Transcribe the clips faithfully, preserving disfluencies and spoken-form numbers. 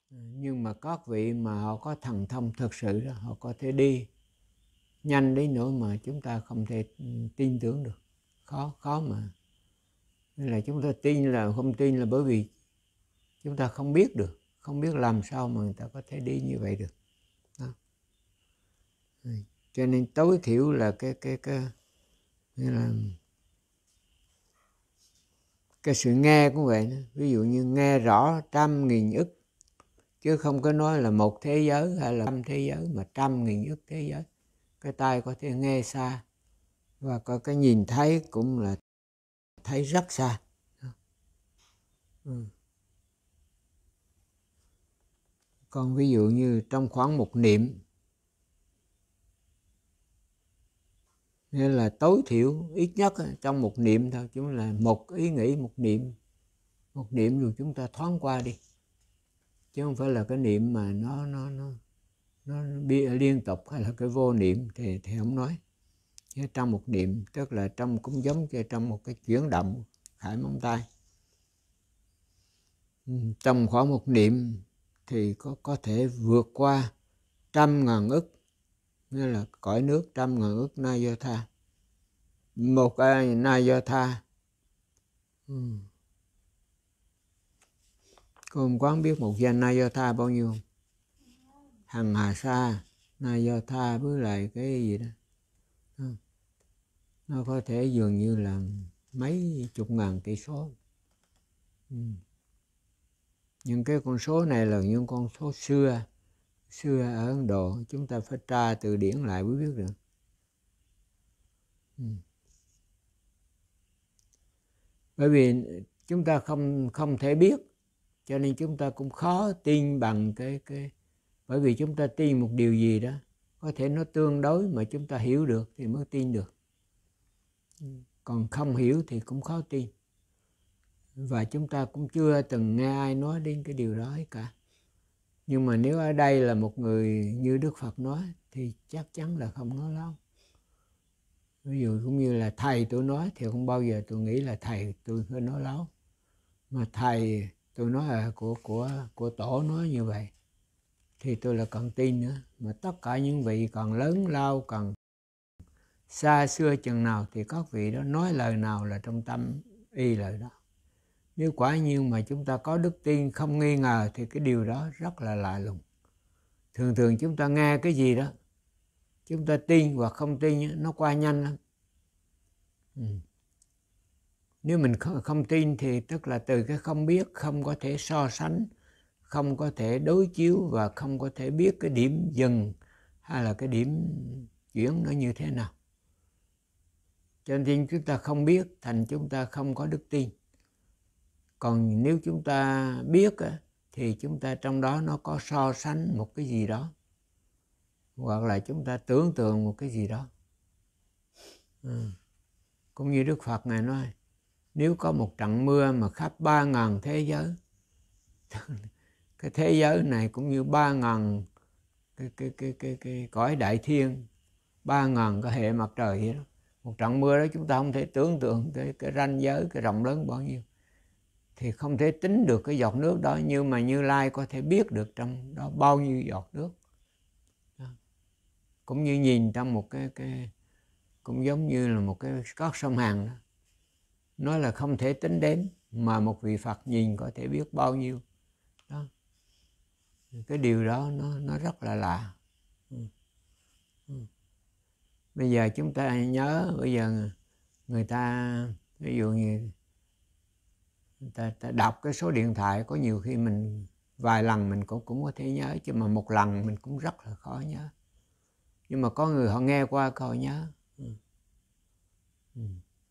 Nhưng mà các vị mà họ có thần thông thực sự đó, họ có thể đi nhanh đến nỗi mà chúng ta không thể tin tưởng được. Khó, khó mà. Nên là chúng ta tin là không tin là bởi vì chúng ta không biết được. Không biết làm sao mà người ta có thể đi như vậy được. Đó. Cho nên tối thiểu là cái cái cái nghĩa là cái sự nghe cũng vậy đó. Ví dụ như nghe rõ trăm nghìn ức, chứ không có nói là một thế giới hay là trăm thế giới, mà trăm nghìn ức thế giới. Cái tai có thể nghe xa, và có cái nhìn thấy cũng là thấy rất xa. Ừ. Còn ví dụ như trong khoảng một niệm, nghĩa là tối thiểu ít nhất trong một niệm thôi, chúng là một ý nghĩ một niệm, một niệm rồi chúng ta thoáng qua đi, chứ không phải là cái niệm mà nó nó nó nó liên tục hay là cái vô niệm thì thì không nói. Chứ trong một niệm tức là trong cũng giống như trong một cái chuyển động khải móng tay. Trong khoảng một niệm thì có có thể vượt qua trăm ngàn ức, nghĩa là cõi nước trăm ngàn ức na do tha. Một cái na do tha, ừ. Cô không quán biết một danh na do tha bao nhiêu không? Hằng hà sa na do tha với lại cái gì đó, ừ. Nó có thể dường như là mấy chục ngàn tỷ số, ừ. Nhưng cái con số này là những con số xưa xưa ở Ấn Độ, chúng ta phải tra từ điển lại mới biết được. Ừ. Bởi vì chúng ta không không thể biết, cho nên chúng ta cũng khó tin bằng cái cái bởi vì chúng ta tin một điều gì đó có thể nó tương đối mà chúng ta hiểu được thì mới tin được. Còn không hiểu thì cũng khó tin. Và chúng ta cũng chưa từng nghe ai nói đến cái điều đó hết cả. Nhưng mà nếu ở đây là một người như Đức Phật nói thì chắc chắn là không nói láo. Ví dụ cũng như là thầy tôi nói thì không bao giờ tôi nghĩ là thầy tôi phải nói láo. Mà thầy tôi nói là của của của tổ nói như vậy thì tôi là còn tin nữa. Mà tất cả những vị còn lớn lao, còn xa xưa chừng nào thì các vị đó nói lời nào là trong tâm y lời đó. Nếu quả nhiên mà chúng ta có đức tin không nghi ngờ thì cái điều đó rất là lạ lùng. Thường thường chúng ta nghe cái gì đó, chúng ta tin hoặc không tin nó qua nhanh lắm. Ừ. Nếu mình không, không tin thì tức là từ cái không biết, không có thể so sánh, không có thể đối chiếu và không có thể biết cái điểm dừng hay là cái điểm chuyển nó như thế nào. Cho nên chúng ta không biết thành chúng ta không có đức tin. Còn nếu chúng ta biết thì chúng ta trong đó nó có so sánh một cái gì đó, hoặc là chúng ta tưởng tượng một cái gì đó. Ừ. Cũng như Đức Phật Ngài nói, nếu có một trận mưa mà khắp ba ngàn thế giới, cái thế giới này cũng như ba ngàn cái, cái, cái, cái, cái cõi đại thiên, ba ngàn cái hệ mặt trời vậy đó. Một trận mưa đó chúng ta không thể tưởng tượng cái, cái ranh giới, cái rộng lớn bao nhiêu. Thì không thể tính được cái giọt nước đó, nhưng mà Như Lai có thể biết được trong đó bao nhiêu giọt nước. Đó. Cũng như nhìn trong một cái, cái cũng giống như là một cái các sông Hàn đó. Nói là không thể tính đến, mà một vị Phật nhìn có thể biết bao nhiêu. Đó. Cái điều đó nó, nó rất là lạ. Ừ. Ừ. Bây giờ chúng ta nhớ, bây giờ người ta ví dụ như người ta, ta đọc cái số điện thoại, có nhiều khi mình vài lần mình cũng, cũng có thể nhớ, chứ mà một lần mình cũng rất là khó nhớ. Nhưng mà có người họ nghe qua họ nhớ. Ừ. Ừ.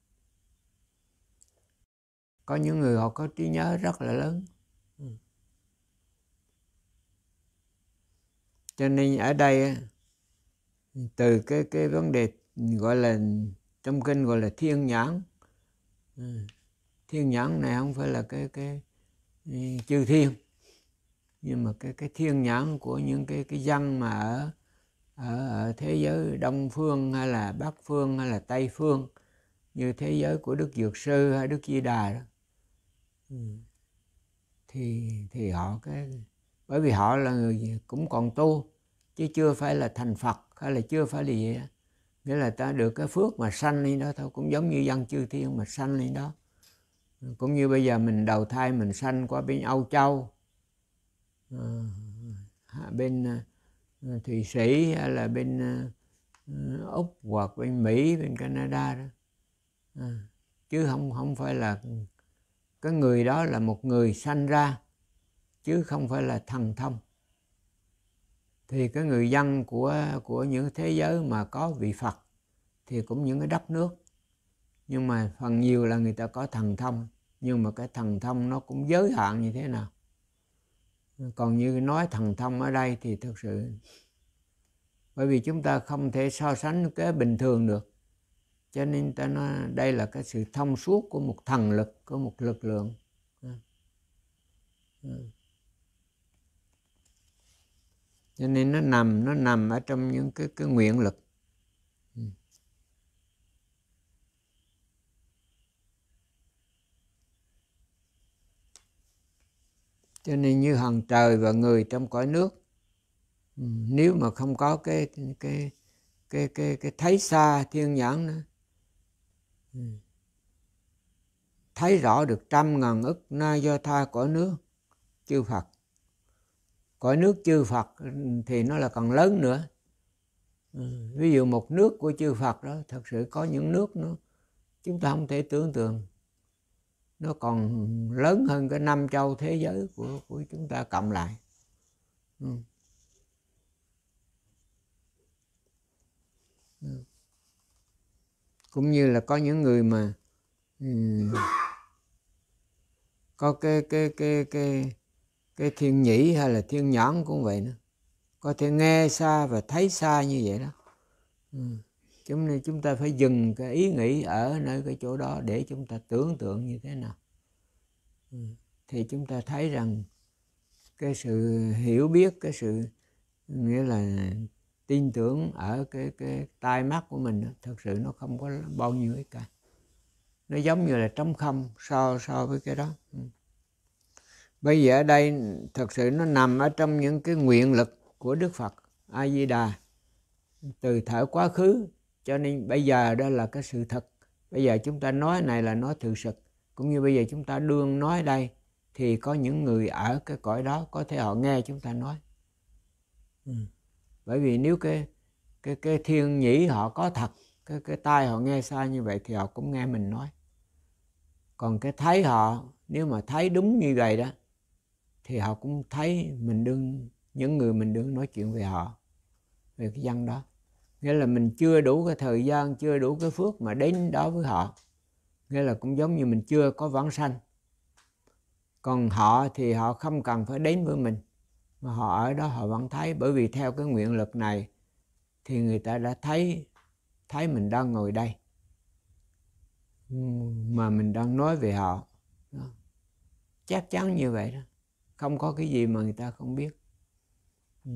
Có những người họ có trí nhớ rất là lớn. Ừ. Cho nên ở đây từ cái cái vấn đề gọi là trong kinh gọi là thiên nhãn. Ừ. Thiên nhãn này không phải là cái cái, cái chư thiên, nhưng mà cái cái thiên nhãn của những cái cái dân mà ở ở ở thế giới Đông phương hay là Bắc phương hay là Tây phương, như thế giới của Đức Dược Sư hay Đức Di Đà đó. Ừ. thì thì họ cái bởi vì họ là người cũng còn tu chứ chưa phải là thành Phật hay là chưa phải là gì đó. Nghĩa là ta được cái phước mà sanh lên đó thôi, cũng giống như dân chư thiên mà sanh lên đó. Cũng như bây giờ mình đầu thai mình sanh qua bên Âu Châu, à, bên uh, Thụy Sĩ hay là bên uh, Úc hoặc bên Mỹ, bên Canada đó, à, chứ không không phải là cái người đó là một người sanh ra chứ không phải là thần thông. Thì cái người dân của của những thế giới mà có vị Phật thì cũng những cái đất nước, nhưng mà phần nhiều là người ta có thần thông, nhưng mà cái thần thông nó cũng giới hạn như thế nào. Còn như nói thần thông ở đây thì thực sự bởi vì chúng ta không thể so sánh cái bình thường được, cho nên ta nói đây là cái sự thông suốt của một thần lực, của một lực lượng. Cho nên nó nằm nó nằm ở trong những cái cái nguyện lực. Cho nên như hàng trời và người trong cõi nước, nếu mà không có cái cái cái cái cái thấy xa thiên nhãn nữa, thấy rõ được trăm ngàn ức na do tha cõi nước chư Phật. Cõi nước chư Phật thì nó là còn lớn nữa. Ví dụ một nước của chư Phật đó, thật sự có những nước nó chúng ta không thể tưởng tượng, nó còn lớn hơn cái năm châu thế giới của của chúng ta cộng lại. Ừ. Ừ. Cũng như là có những người mà um, có cái cái cái cái cái thiên nhĩ hay là thiên nhãn cũng vậy nữa, có thể nghe xa và thấy xa như vậy đó. Ừ. Chúng nên chúng ta phải dừng cái ý nghĩ ở nơi cái chỗ đó để chúng ta tưởng tượng như thế nào. Ừ. Thì chúng ta thấy rằng cái sự hiểu biết, cái sự nghĩa là tin tưởng ở cái cái tai mắt của mình thật sự nó không có bao nhiêu ấy cả. Nó giống như là trống không so so với cái đó. Ừ. Bây giờ ở đây thật sự nó nằm ở trong những cái nguyện lực của Đức Phật A Di Đà từ thời quá khứ, cho nên bây giờ đó là cái sự thật. Bây giờ chúng ta nói này là nói thực sự, cũng như bây giờ chúng ta đương nói đây thì có những người ở cái cõi đó có thể họ nghe chúng ta nói. Ừ. Bởi vì nếu cái cái cái thiên nhĩ họ có thật, cái cái tai họ nghe xa như vậy thì họ cũng nghe mình nói. Còn cái thấy họ, nếu mà thấy đúng như vậy đó thì họ cũng thấy mình đương, những người mình đương nói chuyện về họ, về cái dân đó. Nghĩa là mình chưa đủ cái thời gian, chưa đủ cái phước mà đến đó với họ. Nghĩa là cũng giống như mình chưa có vãng sanh. Còn họ thì họ không cần phải đến với mình, mà họ ở đó họ vẫn thấy, bởi vì theo cái nguyện lực này thì người ta đã thấy thấy mình đang ngồi đây mà mình đang nói về họ đó. Chắc chắn như vậy đó, không có cái gì mà người ta không biết. Ừ.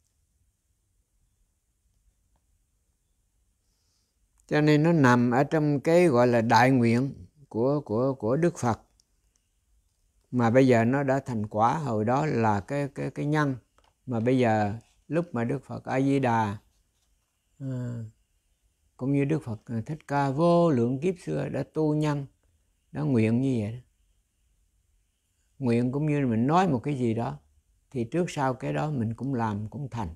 Cho nên nó nằm ở trong cái gọi là đại nguyện của của của Đức Phật, mà bây giờ nó đã thành quả. Hồi đó là cái cái cái nhân, mà bây giờ lúc mà Đức Phật A Di Đà à, cũng như Đức Phật Thích Ca vô lượng kiếp xưa đã tu nhân, đã nguyện như vậy đó. Nguyện cũng như mình nói một cái gì đó thì trước sau cái đó mình cũng làm, cũng thành.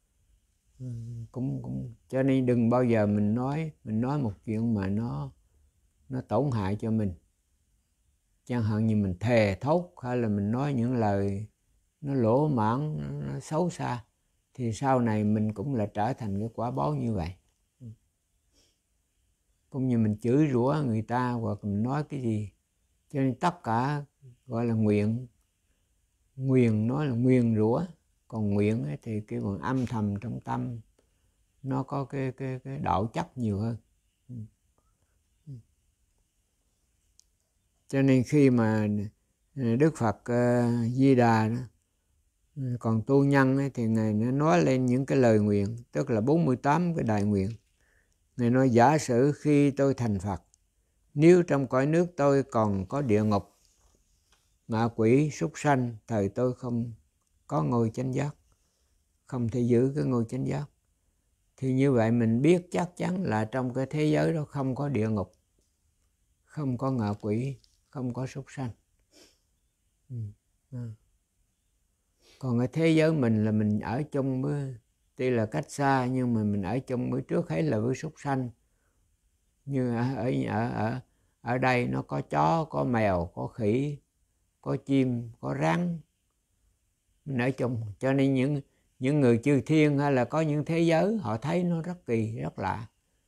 Cũng, cũng cho nên đừng bao giờ mình nói mình nói một chuyện mà nó nó tổn hại cho mình. Chẳng hạn như mình thề thốt hay là mình nói những lời nó lỗ mãng, nó, nó xấu xa, thì sau này mình cũng là trở thành cái quả báo như vậy. Cũng như mình chửi rủa người ta hoặc mình nói cái gì. Cho nên tất cả gọi là nguyện. Nguyền nói là nguyền rủa, còn nguyện ấy thì cái phần âm thầm trong tâm nó có cái cái cái đạo chất nhiều hơn. Cho nên khi mà Đức Phật uh, Di Đà đó, còn tu nhân ấy, thì Ngài nó nói lên những cái lời nguyện, tức là bốn mươi tám cái đại nguyện. Ngài nói giả sử khi tôi thành Phật, nếu trong cõi nước tôi còn có địa ngục, ngạ quỷ, súc sanh, thời tôi không có ngôi chánh giác, không thể giữ cái ngôi chánh giác. Thì như vậy mình biết chắc chắn là trong cái thế giới đó không có địa ngục, không có ngạ quỷ, không có súc sanh. Ừ. Ừ. Còn cái thế giới mình là mình ở chung với, tuy là cách xa nhưng mà mình ở chung với, trước hết là với súc sanh. Như ở ở ở ở ở đây nó có chó, có mèo, có khỉ, có chim, có rắn, mình ở chung. Cho nên những những người chư thiên hay là có những thế giới họ thấy nó rất kỳ, rất lạ.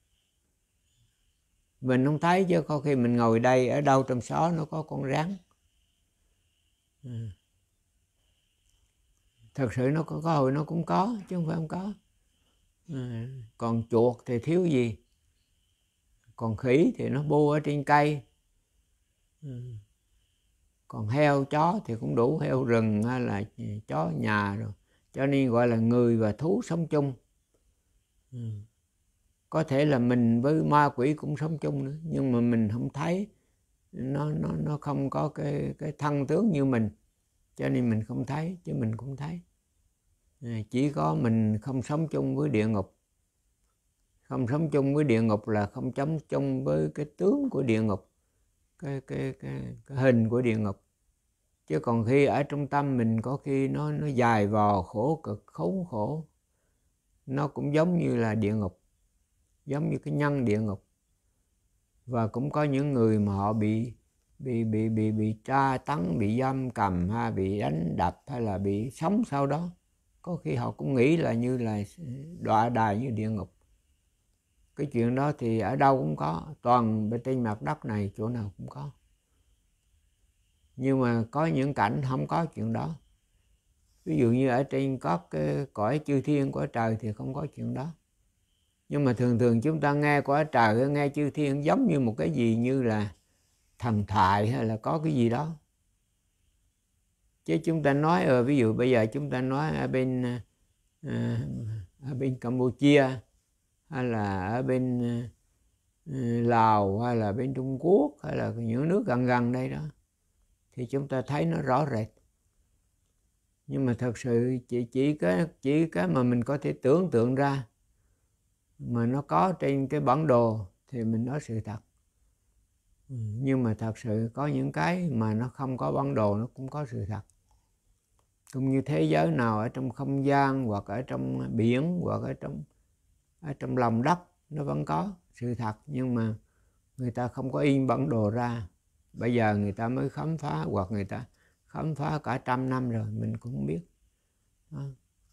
Mình không thấy, chứ có khi mình ngồi đây ở đâu trong xó nó có con rắn. Ừ. Thật sự nó có, có hồi nó cũng có chứ không phải không có. Ừ. Còn chuột thì thiếu gì, còn khỉ thì nó bu ở trên cây. Ừ. Còn heo chó thì cũng đủ, heo rừng hay là chó nhà rồi. Cho nên gọi là người và thú sống chung. Ừ. Có thể là mình với ma quỷ cũng sống chung nữa, nhưng mà mình không thấy, nó nó nó không có cái cái thân tướng như mình, cho nên mình không thấy, chứ mình cũng thấy. Chỉ có mình không sống chung với địa ngục. Không sống chung với địa ngục là không sống chung với cái tướng của địa ngục, cái cái cái, cái hình của địa ngục. Chứ còn khi ở trong tâm mình có khi nó nó dài vò, khổ cực, khốn khổ, nó cũng giống như là địa ngục, giống như cái nhân địa ngục. Và cũng có những người mà họ bị bị bị bị bị tra tấn, bị giam cầm, hay bị đánh đập, hay là bị sống sau đó, có khi họ cũng nghĩ là như là đọa đài như địa ngục. Cái chuyện đó thì ở đâu cũng có, toàn bên trên mặt đất này chỗ nào cũng có. Nhưng mà có những cảnh không có chuyện đó. Ví dụ như ở trên các cái cõi chư thiên, cõi trời thì không có chuyện đó. Nhưng mà thường thường chúng ta nghe cõi trời, nghe chư thiên giống như một cái gì như là thần thoại hay là có cái gì đó. Chứ chúng ta nói, ờ, ví dụ bây giờ chúng ta nói ở bên à, ở bên Campuchia, hay là ở bên à, Lào, hay là bên Trung Quốc, hay là những nước gần gần đây đó, thì chúng ta thấy nó rõ rệt. Nhưng mà thật sự chỉ chỉ cái chỉ cái mà mình có thể tưởng tượng ra, mà nó có trên cái bản đồ thì mình nói sự thật. Nhưng mà thật sự có những cái mà nó không có bản đồ, nó cũng có sự thật. Cũng như thế giới nào ở trong không gian, hoặc ở trong biển, hoặc ở trong ở trong lòng đất, nó vẫn có sự thật. Nhưng mà người ta không có in bản đồ ra, bây giờ người ta mới khám phá, hoặc người ta khám phá cả trăm năm rồi mình cũng không biết đó.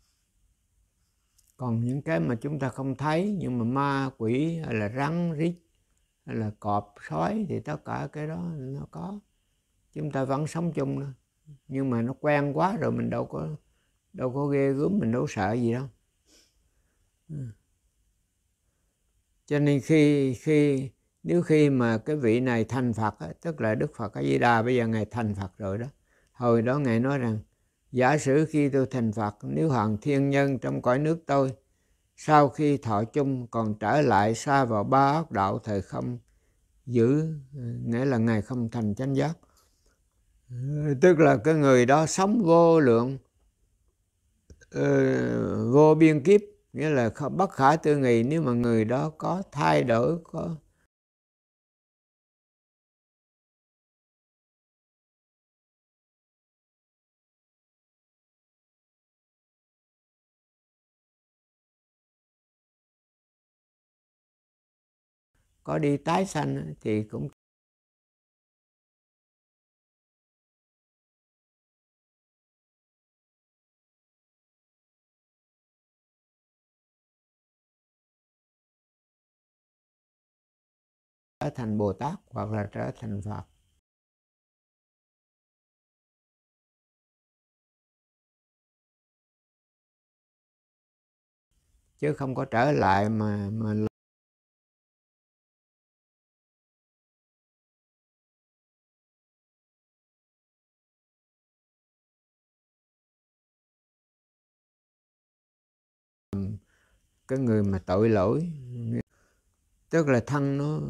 Còn những cái mà chúng ta không thấy, nhưng mà ma quỷ hay là rắn rít hay là cọp sói thì tất cả cái đó nó có, chúng ta vẫn sống chung đó. Nhưng mà nó quen quá rồi, mình đâu có đâu có ghê gớm, mình đâu sợ gì đâu. Cho nên khi khi nếu khi mà cái vị này thành Phật á, tức là Đức Phật A Di Đà bây giờ ngài thành Phật rồi đó, hồi đó ngài nói rằng giả sử khi tôi thành Phật, nếu hàng thiên nhân trong cõi nước tôi sau khi thọ chung còn trở lại xa vào ba ác đạo thời không giữ, nghĩa là ngài không thành chánh giác. Tức là cái người đó sống vô lượng uh, vô biên kiếp, nghĩa là bất khả tư nghị. Nếu mà người đó có thay đổi, có có đi tái sanh thì cũng trở thành Bồ Tát hoặc là trở thành Phật. Chứ không có trở lại mà mà cái người mà tội lỗi, tức là thân nó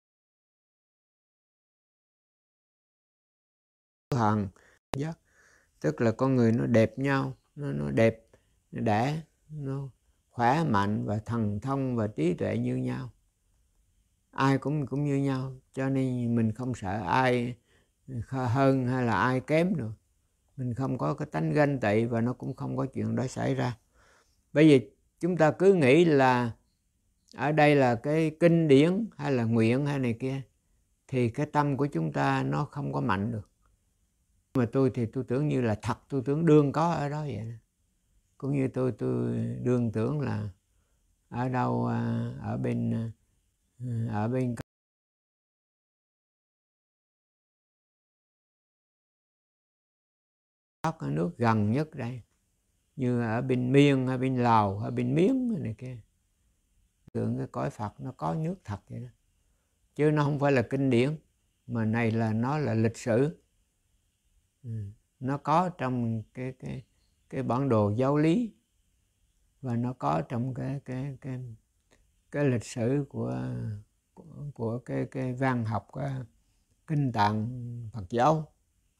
hằng giác. tức là con người nó đẹp nhau, nó, nó đẹp, nó đẻ, nó khỏe mạnh và thần thông và trí tuệ như nhau. Ai cũng cũng như nhau, cho nên mình không sợ ai hơn hay là ai kém được. Mình không có cái tánh ganh tị và nó cũng không có chuyện đó xảy ra. Bởi vì chúng ta cứ nghĩ là ở đây là cái kinh điển hay là nguyện hay này kia, thì cái tâm của chúng ta nó không có mạnh được. Mà tôi thì tôi tưởng như là thật, tôi tưởng đương có ở đó vậy. Cũng như tôi tôi đương tưởng là ở đâu ở bên ở bên các nước gần nhất đây, như ở bên Miên hay bên Lào hay bên Miến này kia, tưởng cái cõi Phật nó có nước thật vậy đó, chứ nó không phải là kinh điển, mà này là nó là lịch sử. Ừ. Nó có trong cái cái cái bản đồ giáo lý, và nó có trong cái cái cái cái lịch sử của của, của cái cái văn học của kinh tạng Phật giáo.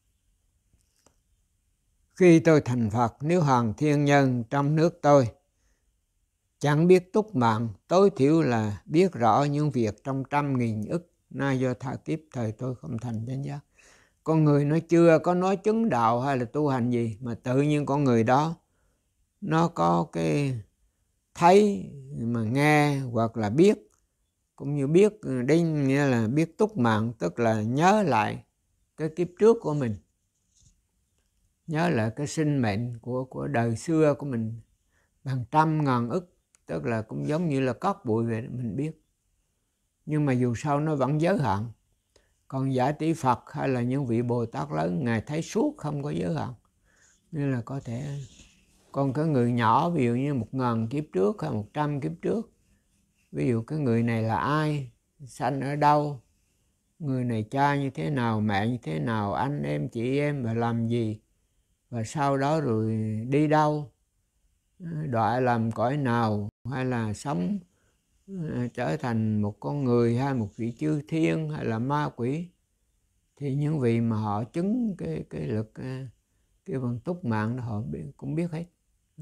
Khi tôi thành Phật, nếu hàng thiên nhân trong nước tôi chẳng biết túc mạng, tối thiểu là biết rõ những việc trong trăm nghìn ức nay do tha kiếp thời tôi không thành chánh giác. Con người nó chưa có nói chứng đạo hay là tu hành gì, mà tự nhiên con người đó nó có cái thấy mà nghe hoặc là biết, cũng như biết đây nghĩa là biết túc mạng, tức là nhớ lại cái kiếp trước của mình, nhớ lại cái sinh mệnh của của đời xưa của mình bằng trăm ngàn ức, tức là cũng giống như là cát bụi vậy, mình biết. Nhưng mà dù sao nó vẫn giới hạn. Còn Giả Tỷ Phật hay là những vị Bồ Tát lớn, Ngài thấy suốt không có giới hạn, nên là có thể. Còn cái người nhỏ, ví dụ như một ngàn kiếp trước hay một trăm kiếp trước, ví dụ cái người này là ai, sanh ở đâu, người này cha như thế nào, mẹ như thế nào, anh em chị em và làm gì, và sau đó rồi đi đâu, đọa làm cõi nào, hay là sống trở thành một con người hay một vị chư thiên hay là ma quỷ, thì những vị mà họ chứng cái cái lực cái bằng túc mạng đó họ cũng biết hết.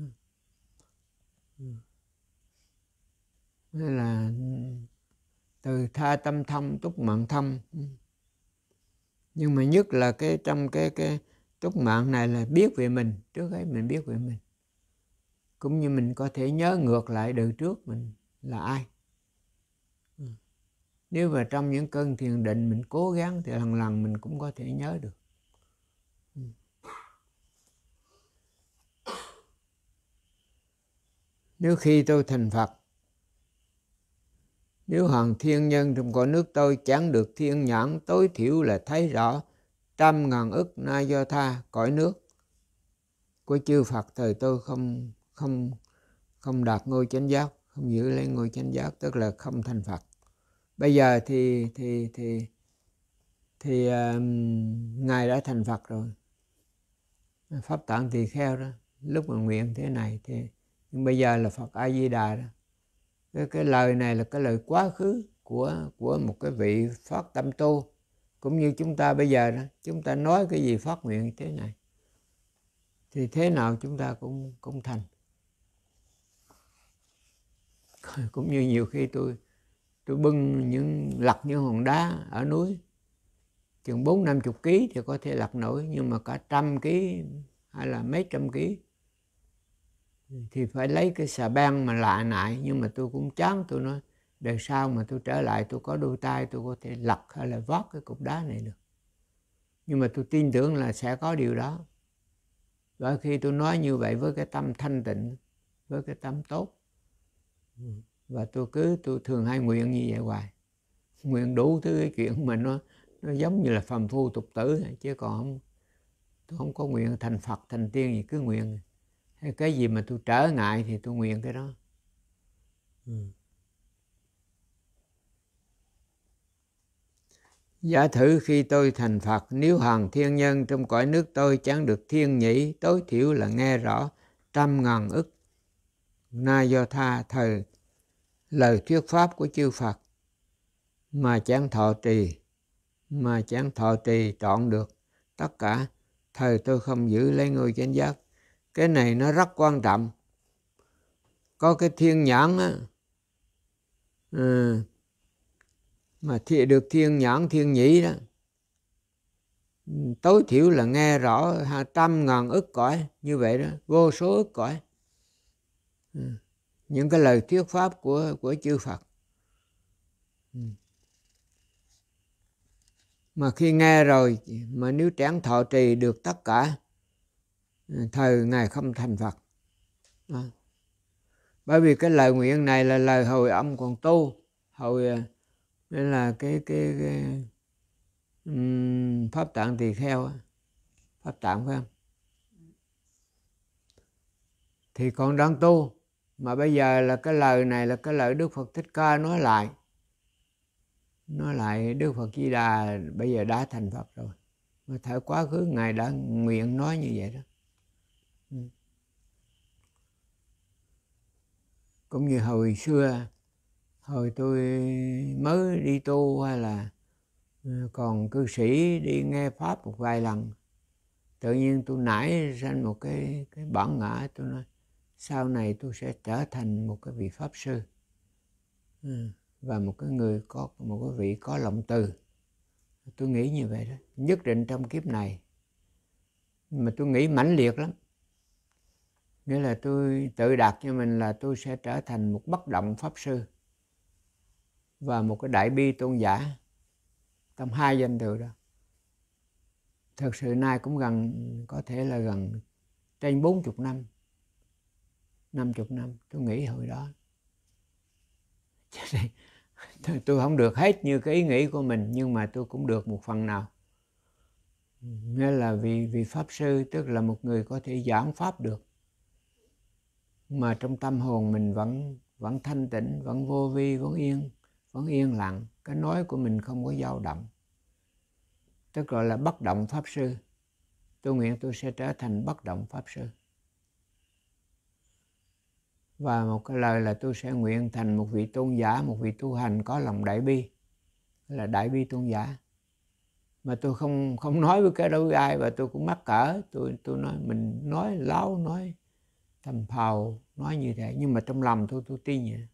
Nên là từ tha tâm thâm túc mạng thâm. Nhưng mà nhất là cái trong cái cái túc mạng này là biết về mình, trước hết mình biết về mình, cũng như mình có thể nhớ ngược lại đời trước mình là ai. Nếu mà trong những cơn thiền định mình cố gắng thì lần lần mình cũng có thể nhớ được. Nếu khi tôi thành Phật, nếu hàng thiên nhân trong cõi nước tôi chẳng được thiên nhãn, tối thiểu là thấy rõ trăm ngàn ức na do tha cõi nước của chư Phật thời tôi không không không đạt ngôi chánh giác, không giữ lấy ngôi chánh giác, tức là không thành Phật. Bây giờ thì thì thì thì uh, Ngài đã thành Phật rồi, Pháp Tạng Tỳ Kheo đó, lúc mà nguyện thế này thì, nhưng bây giờ là Phật A Di Đà đó. Cái, cái lời này là cái lời quá khứ của của một cái vị phát tâm tu, cũng như chúng ta bây giờ đó, chúng ta nói cái gì phát nguyện thế này thì thế nào chúng ta cũng cũng thành. Cũng như nhiều khi tôi tôi bưng những lặt những hòn đá ở núi chừng bốn năm chục ký thì có thể lặt nổi, nhưng mà cả trăm ký hay là mấy trăm ký thì phải lấy cái xà beng mà lạ nại. Nhưng mà tôi cũng chán, tôi nói đời sau mà tôi trở lại tôi có đôi tay, tôi có thể lặt hay là vót cái cục đá này được. Nhưng mà tôi tin tưởng là sẽ có điều đó. Và khi tôi nói như vậy với cái tâm thanh tịnh, với cái tâm tốt, và tôi cứ tôi thường hay nguyện như vậy hoài, nguyện đủ thứ cái chuyện mà nó nó giống như là phàm phu tục tử, chứ còn không, tôi không có nguyện thành Phật thành tiên gì, cứ nguyện hay cái gì mà tôi trở ngại thì tôi nguyện cái đó. Ừ. Giả thử khi tôi thành Phật, nếu hàng thiên nhân trong cõi nước tôi chẳng được thiên nhĩ, tối thiểu là nghe rõ trăm ngàn ức na do tha thời lời thuyết pháp của chư Phật, mà chẳng thọ trì mà chẳng thọ trì trọn được tất cả thời tôi không giữ lấy ngôi chánh giác. Cái này nó rất quan trọng. Có cái thiên nhãn á, ừ, mà thì được thiên nhãn thiên nhĩ đó, tối thiểu là nghe rõ trăm ngàn ức cõi như vậy đó, vô số ức cõi, ừ, những cái lời thuyết pháp của của chư Phật. Ừ. Mà khi nghe rồi mà nếu tráng thọ trì được tất cả, thời Ngài không thành Phật. Đó. Bởi vì cái lời nguyện này là lời hồi âm còn tu, hồi nên là cái cái, cái um, pháp tạng tỳ kheo, pháp tạng phải không? Thì còn đang tu, mà bây giờ là cái lời này là cái lời Đức Phật Thích Ca nói lại. Nói lại Đức Phật Di Đà bây giờ đã thành Phật rồi. Mà thời quá khứ Ngài đã nguyện nói như vậy đó. Ừ. Cũng như hồi xưa, hồi tôi mới đi tu hay là còn cư sĩ đi nghe Pháp một vài lần, tự nhiên tôi nảy ra một cái, cái bản ngã, tôi nói sau này tôi sẽ trở thành một cái vị Pháp Sư, ừ, và một cái người có một cái vị có lòng từ. Tôi nghĩ như vậy đó, nhất định trong kiếp này. Mà tôi nghĩ mãnh liệt lắm. Nghĩa là tôi tự đặt cho mình là tôi sẽ trở thành một bất động Pháp Sư và một cái đại bi tôn giả, trong hai danh từ đó. Thật sự nay cũng gần, có thể là gần trên bốn mươi năm, năm mươi năm, tôi nghĩ hồi đó. Cho nên tôi, tôi không được hết như cái ý nghĩ của mình, nhưng mà tôi cũng được một phần nào. Nghĩa là vì, vì Pháp Sư tức là một người có thể giảng Pháp được, mà trong tâm hồn mình vẫn, vẫn thanh tịnh, vẫn vô vi, vẫn yên, vẫn yên lặng. Cái nói của mình không có dao động, tức gọi là bất động Pháp Sư. Tôi nguyện tôi sẽ trở thành bất động Pháp Sư. Và một cái lời là tôi sẽ nguyện thành một vị tôn giả, một vị tu hành có lòng đại bi, là đại bi tôn giả. Mà tôi không không nói với cái đó với ai, và tôi cũng mắc cỡ. Tôi tôi nói mình nói láo, nói thầm phào, nói như thế, nhưng mà trong lòng tôi tôi tin vậy.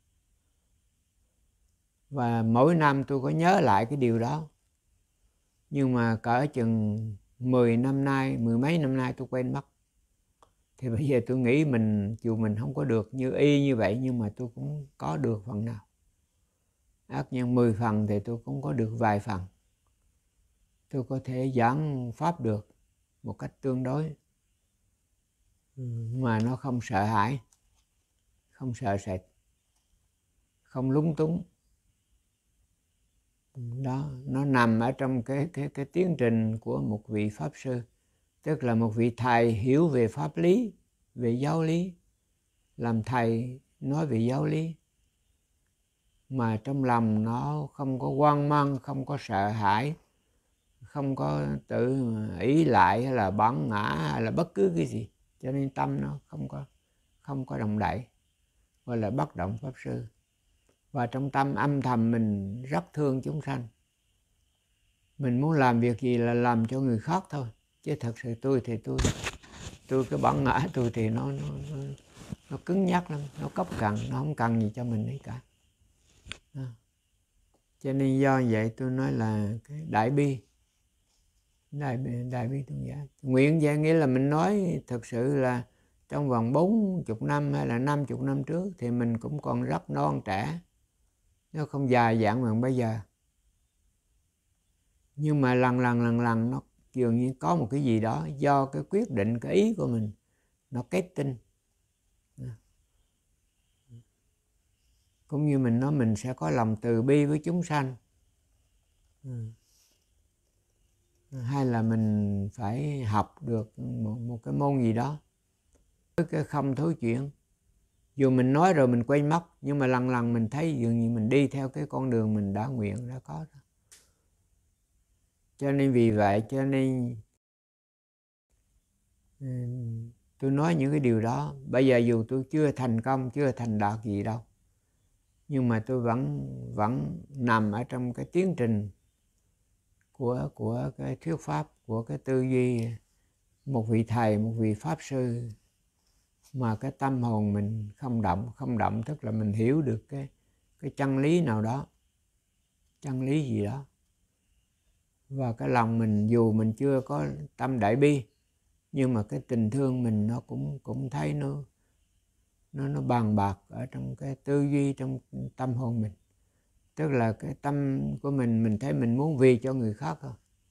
Và mỗi năm tôi có nhớ lại cái điều đó. Nhưng mà cỡ chừng mười năm nay, mười mấy năm nay tôi quên mất. Thì bây giờ tôi nghĩ mình, dù mình không có được như y như vậy, nhưng mà tôi cũng có được phần nào. Ác nhân mười phần thì tôi cũng có được vài phần. Tôi có thể giảng Pháp được một cách tương đối, mà nó không sợ hãi, không sợ sệt, không lúng túng. Đó, nó nằm ở trong cái, cái, cái tiến trình của một vị Pháp Sư. Tức là một vị thầy hiểu về pháp lý, về giáo lý, làm thầy nói về giáo lý, mà trong lòng nó không có hoang mang, không có sợ hãi, không có tự ý lại hay là bản ngã hay là bất cứ cái gì. Cho nên tâm nó không có, không có động đậy, gọi là bất động Pháp Sư. Và trong tâm âm thầm mình rất thương chúng sanh. Mình muốn làm việc gì là làm cho người khác thôi. Chứ thật sự tôi thì tôi, tôi cái bản ngã tôi thì nó, nó, nó, nó cứng nhắc lắm, nó cốc cần, nó không cần gì cho mình ấy cả. Đó. Cho nên do vậy tôi nói là cái đại bi, đại bi, đại bi tôn giả. Nguyện vậy nghĩa là mình nói thật sự là trong vòng bốn mươi năm hay là năm mươi năm trước thì mình cũng còn rất non trẻ, nó không già dặn bằng bây giờ. Nhưng mà lần lần lần lần nó dường như có một cái gì đó do cái quyết định, cái ý của mình nó kết tinh. Cũng như mình nói mình sẽ có lòng từ bi với chúng sanh, hay là mình phải học được một, một cái môn gì đó, cái không thối chuyển. Dù mình nói rồi mình quên mất, nhưng mà lần lần mình thấy dường như mình đi theo cái con đường mình đã nguyện đã có đó. Cho nên vì vậy cho nên tôi nói những cái điều đó. Bây giờ dù tôi chưa thành công, chưa thành đạt gì đâu, nhưng mà tôi vẫn vẫn nằm ở trong cái tiến trình của của cái thuyết pháp, của cái tư duy một vị thầy, một vị pháp sư mà cái tâm hồn mình không động, không động tức là mình hiểu được cái cái chân lý nào đó, chân lý gì đó, và cái lòng mình dù mình chưa có tâm đại bi, nhưng mà cái tình thương mình nó cũng cũng thấy nó nó nó bàn bạc ở trong cái tư duy, trong tâm hồn mình. Tức là cái tâm của mình mình thấy mình muốn vì cho người khác thôi.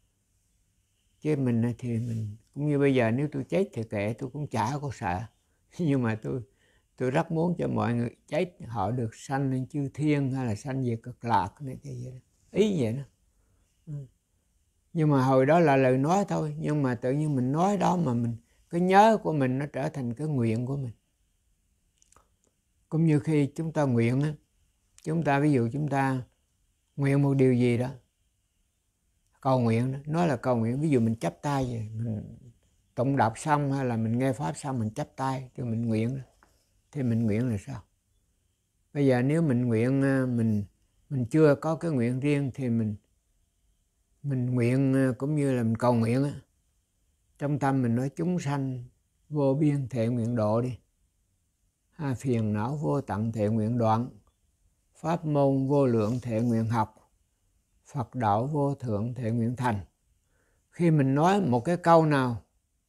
Chứ mình thì mình cũng như bây giờ, nếu tôi chết thì kệ, tôi cũng chả có sợ. Nhưng mà tôi tôi rất muốn cho mọi người chết họ được sanh lên chư thiên hay là sanh về cực lạc này cái gì đó. Ý vậy đó. Nhưng mà hồi đó là lời nói thôi, nhưng mà tự nhiên mình nói đó mà mình cái nhớ của mình nó trở thành cái nguyện của mình. Cũng như khi chúng ta nguyện á, chúng ta ví dụ chúng ta nguyện một điều gì đó, cầu nguyện đó, nói là cầu nguyện, ví dụ mình chắp tay vậy, mình tụng đọc xong hay là mình nghe pháp xong mình chắp tay thì mình nguyện đó. Thì mình nguyện là sao? Bây giờ nếu mình nguyện mình mình chưa có cái nguyện riêng thì mình mình nguyện cũng như là mình cầu nguyện á. Trong tâm mình nói chúng sanh vô biên thệ nguyện độ đi. Ha, phiền não vô tận thệ nguyện đoạn. Pháp môn vô lượng thệ nguyện học. Phật đạo vô thượng thệ nguyện thành. Khi mình nói một cái câu nào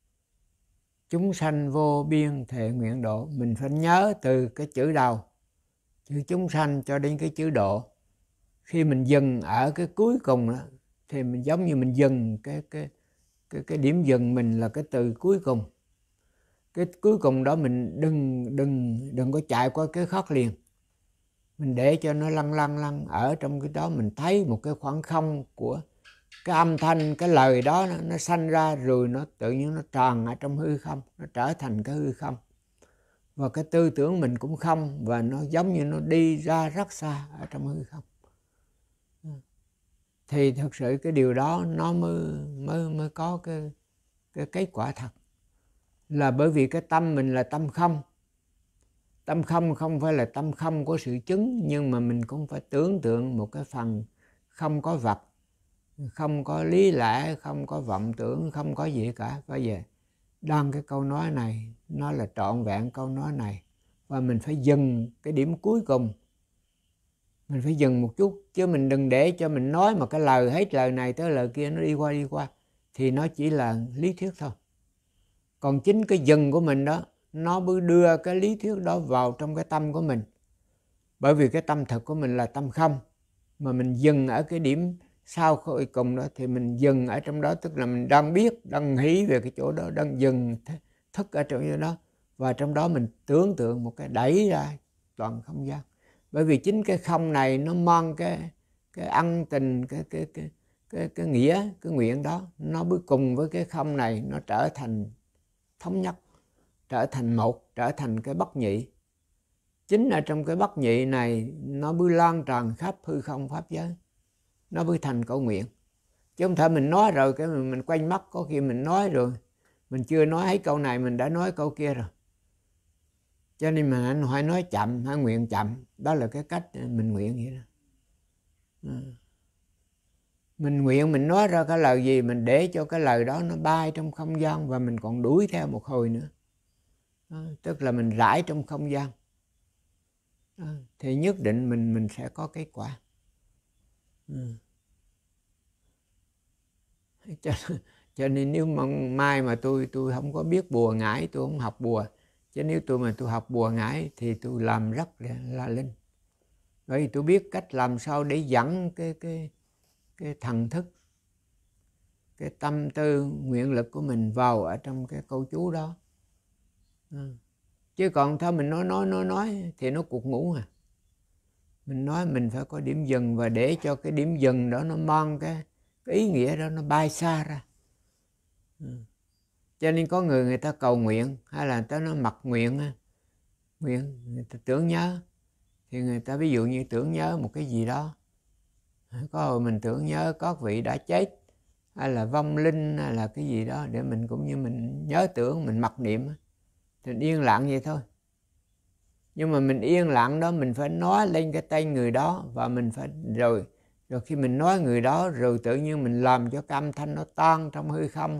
chúng sanh vô biên thệ nguyện độ, mình phải nhớ từ cái chữ đầu, chữ chúng sanh cho đến cái chữ độ. Khi mình dừng ở cái cuối cùng đó thì mình giống như mình dừng cái cái cái cái điểm dừng mình là cái từ cuối cùng. Cái cuối cùng đó mình đừng đừng đừng có chạy qua cái khác liền. Mình để cho nó lăn lăn lăn ở trong cái đó, mình thấy một cái khoảng không của cái âm thanh, cái lời đó nó, nó sanh ra rồi nó tự nhiên nó tràn ở trong hư không, nó trở thành cái hư không. Và cái tư tưởng mình cũng không, và nó giống như nó đi ra rất xa ở trong hư không. Thì thực sự cái điều đó nó mới mới mới có cái cái kết quả thật. Là bởi vì cái tâm mình là tâm không. Tâm không không phải là tâm không có sự chứng, nhưng mà mình cũng phải tưởng tượng một cái phần không có vật, không có lý lẽ, không có vọng tưởng, không có gì cả. Bây giờ đang cái câu nói này nó là trọn vẹn câu nói này, và mình phải dừng cái điểm cuối cùng. Mình phải dừng một chút, chứ mình đừng để cho mình nói một cái lời hết lời này tới lời kia nó đi qua đi qua, thì nó chỉ là lý thuyết thôi. Còn chính cái dừng của mình đó, nó mới đưa cái lý thuyết đó vào trong cái tâm của mình. Bởi vì cái tâm thực của mình là tâm không, mà mình dừng ở cái điểm sau cuối cùng đó thì mình dừng ở trong đó, tức là mình đang biết, đang nghĩ về cái chỗ đó, đang dừng thức ở trong đó, và trong đó mình tưởng tượng một cái đẩy ra toàn không gian. Bởi vì chính cái không này nó mang cái cái ân tình, cái cái cái cái cái nghĩa, cái nguyện đó, nó mới cùng với cái không này nó trở thành thống nhất, trở thành một, trở thành cái bất nhị. Chính ở trong cái bất nhị này nó mới lan tràn khắp hư không pháp giới, nó mới thành câu nguyện. Chứ không thể mình nói rồi cái mình, mình quanh mắt, có khi mình nói rồi mình chưa nói hết câu này mình đã nói câu kia rồi. Cho nên mà anh hỏi nói chậm, hãy nguyện chậm. Đó là cái cách mình nguyện vậy đó. Mình nguyện mình nói ra cái lời gì, mình để cho cái lời đó nó bay trong không gian, và mình còn đuổi theo một hồi nữa. Đó, tức là mình rải trong không gian. Đó, thì nhất định mình mình sẽ có kết quả. Ừ. Cho, cho nên nếu mà mai mà tôi tôi không có biết bùa ngải, tôi không học bùa. Chứ nếu tôi mà tôi học bùa ngải thì tôi làm rất là, là linh. Bởi vì tôi biết cách làm sao để dẫn cái cái cái thần thức, cái tâm tư, nguyện lực của mình vào ở trong cái câu chú đó. Ừ. Chứ còn thôi mình nói nói nói nói thì nó cuộc ngủ à. Mình nói mình phải có điểm dừng, và để cho cái điểm dừng đó nó mang cái, cái ý nghĩa đó nó bay xa ra. Ừ. Cho nên có người người ta cầu nguyện, hay là người ta nó mặc nguyện, nguyện người ta tưởng nhớ, thì người ta ví dụ như tưởng nhớ một cái gì đó, có hồi mình tưởng nhớ có vị đã chết, hay là vong linh, hay là cái gì đó, để mình cũng như mình nhớ tưởng, mình mặc niệm, thì yên lặng vậy thôi. Nhưng mà mình yên lặng đó, mình phải nói lên cái tên người đó, và mình phải rồi rồi khi mình nói người đó rồi tự nhiên mình làm cho cái âm thanh nó tan trong hư không,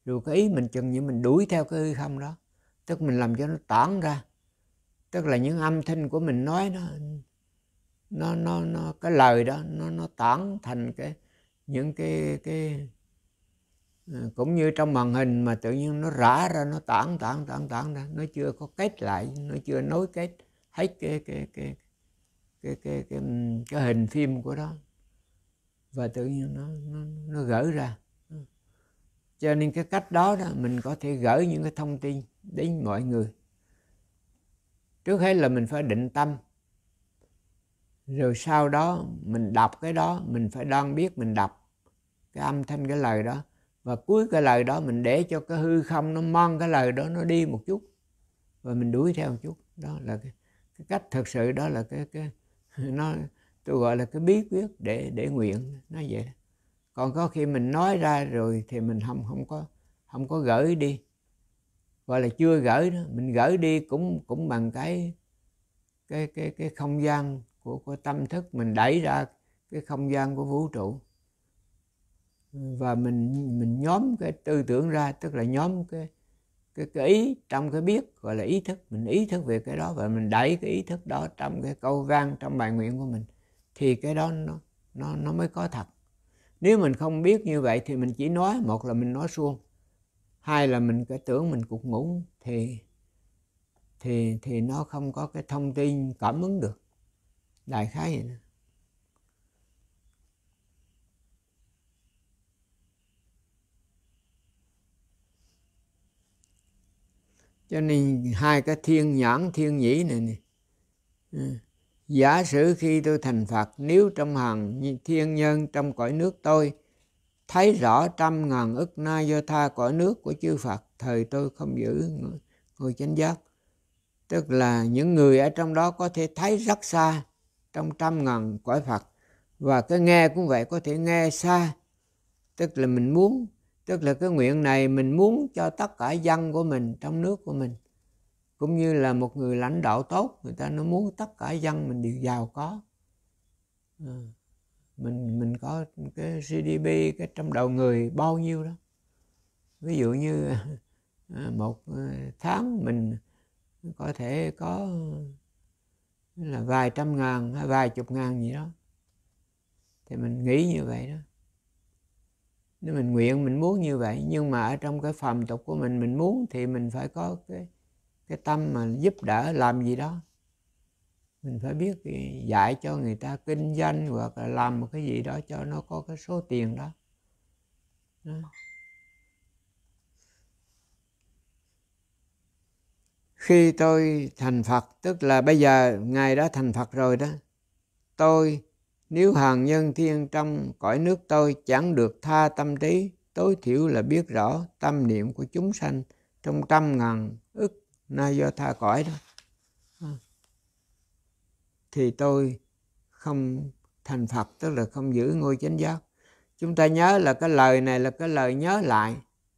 rồi cái ý mình chừng như mình đuổi theo cái hư không đó, tức mình làm cho nó tản ra, tức là những âm thanh của mình nói nó nó nó nó cái lời đó nó nó tản thành cái những cái cái cũng như trong màn hình mà tự nhiên nó rã ra, nó tản tản tản tản ra, nó chưa có kết lại, nó chưa nối kết hết cái cái cái cái cái cái, cái, cái hình phim của đó, và tự nhiên nó nó, nó gỡ ra. Cho nên cái cách đó đó mình có thể gửi những cái thông tin đến mọi người. Trước hết là mình phải định tâm, rồi sau đó mình đọc cái đó, mình phải đoan biết mình đọc cái âm thanh cái lời đó, và cuối cái lời đó mình để cho cái hư không nó mang cái lời đó nó đi một chút, và mình đuổi theo một chút. Đó là cái, cái cách thực sự, đó là cái cái nó tôi gọi là cái bí quyết để để nguyện, nó vậy đó. Còn có khi mình nói ra rồi thì mình không không có không có gửi đi, gọi là chưa gửi đó, mình gửi đi cũng cũng bằng cái cái cái cái không gian của của tâm thức, mình đẩy ra cái không gian của vũ trụ, và mình mình nhóm cái tư tưởng ra, tức là nhóm cái cái cái ý trong cái biết, gọi là ý thức, mình ý thức về cái đó và mình đẩy cái ý thức đó trong cái câu vang, trong bài nguyện của mình, thì cái đó nó nó nó mới có thật. Nếu mình không biết như vậy thì mình chỉ nói, một là mình nói suông, hai là mình cái tưởng mình cục ngủ, thì thì thì nó không có cái thông tin cảm ứng được, đại khái vậy đó. Cho nên hai cái thiên nhãn thiên nhĩ này nè, giả sử khi tôi thành Phật, nếu trong hàng thiên nhân trong cõi nước tôi thấy rõ trăm ngàn ức na do tha cõi nước của chư Phật, thời tôi không giữ ngôi chánh giác. Tức là những người ở trong đó có thể thấy rất xa trong trăm ngàn cõi Phật, và cái nghe cũng vậy, có thể nghe xa. Tức là mình muốn, tức là cái nguyện này mình muốn cho tất cả dân của mình trong nước của mình, cũng như là một người lãnh đạo tốt, người ta nó muốn tất cả dân mình đều giàu có. À, mình mình có cái giê đê pê cái trong đầu người bao nhiêu đó, ví dụ như một tháng mình có thể có là vài trăm ngàn hay vài chục ngàn gì đó, thì mình nghĩ như vậy đó. Nếu mình nguyện mình muốn như vậy, nhưng mà ở trong cái phàm tục của mình, mình muốn thì mình phải có cái cái tâm mà giúp đỡ làm gì đó. Mình phải biết dạy cho người ta kinh doanh, hoặc là làm một cái gì đó cho nó có cái số tiền đó, đó. Khi tôi thành Phật, tức là bây giờ Ngài đã thành Phật rồi đó, tôi nếu hàng nhân thiên trong cõi nước tôi chẳng được tha tâm trí, tối thiểu là biết rõ tâm niệm của chúng sanh trong trăm ngàn ức na do tha cõi đó, thì tôi không thành Phật, tức là không giữ ngôi chánh giác. Chúng ta nhớ là cái lời này là cái lời nhớ lại,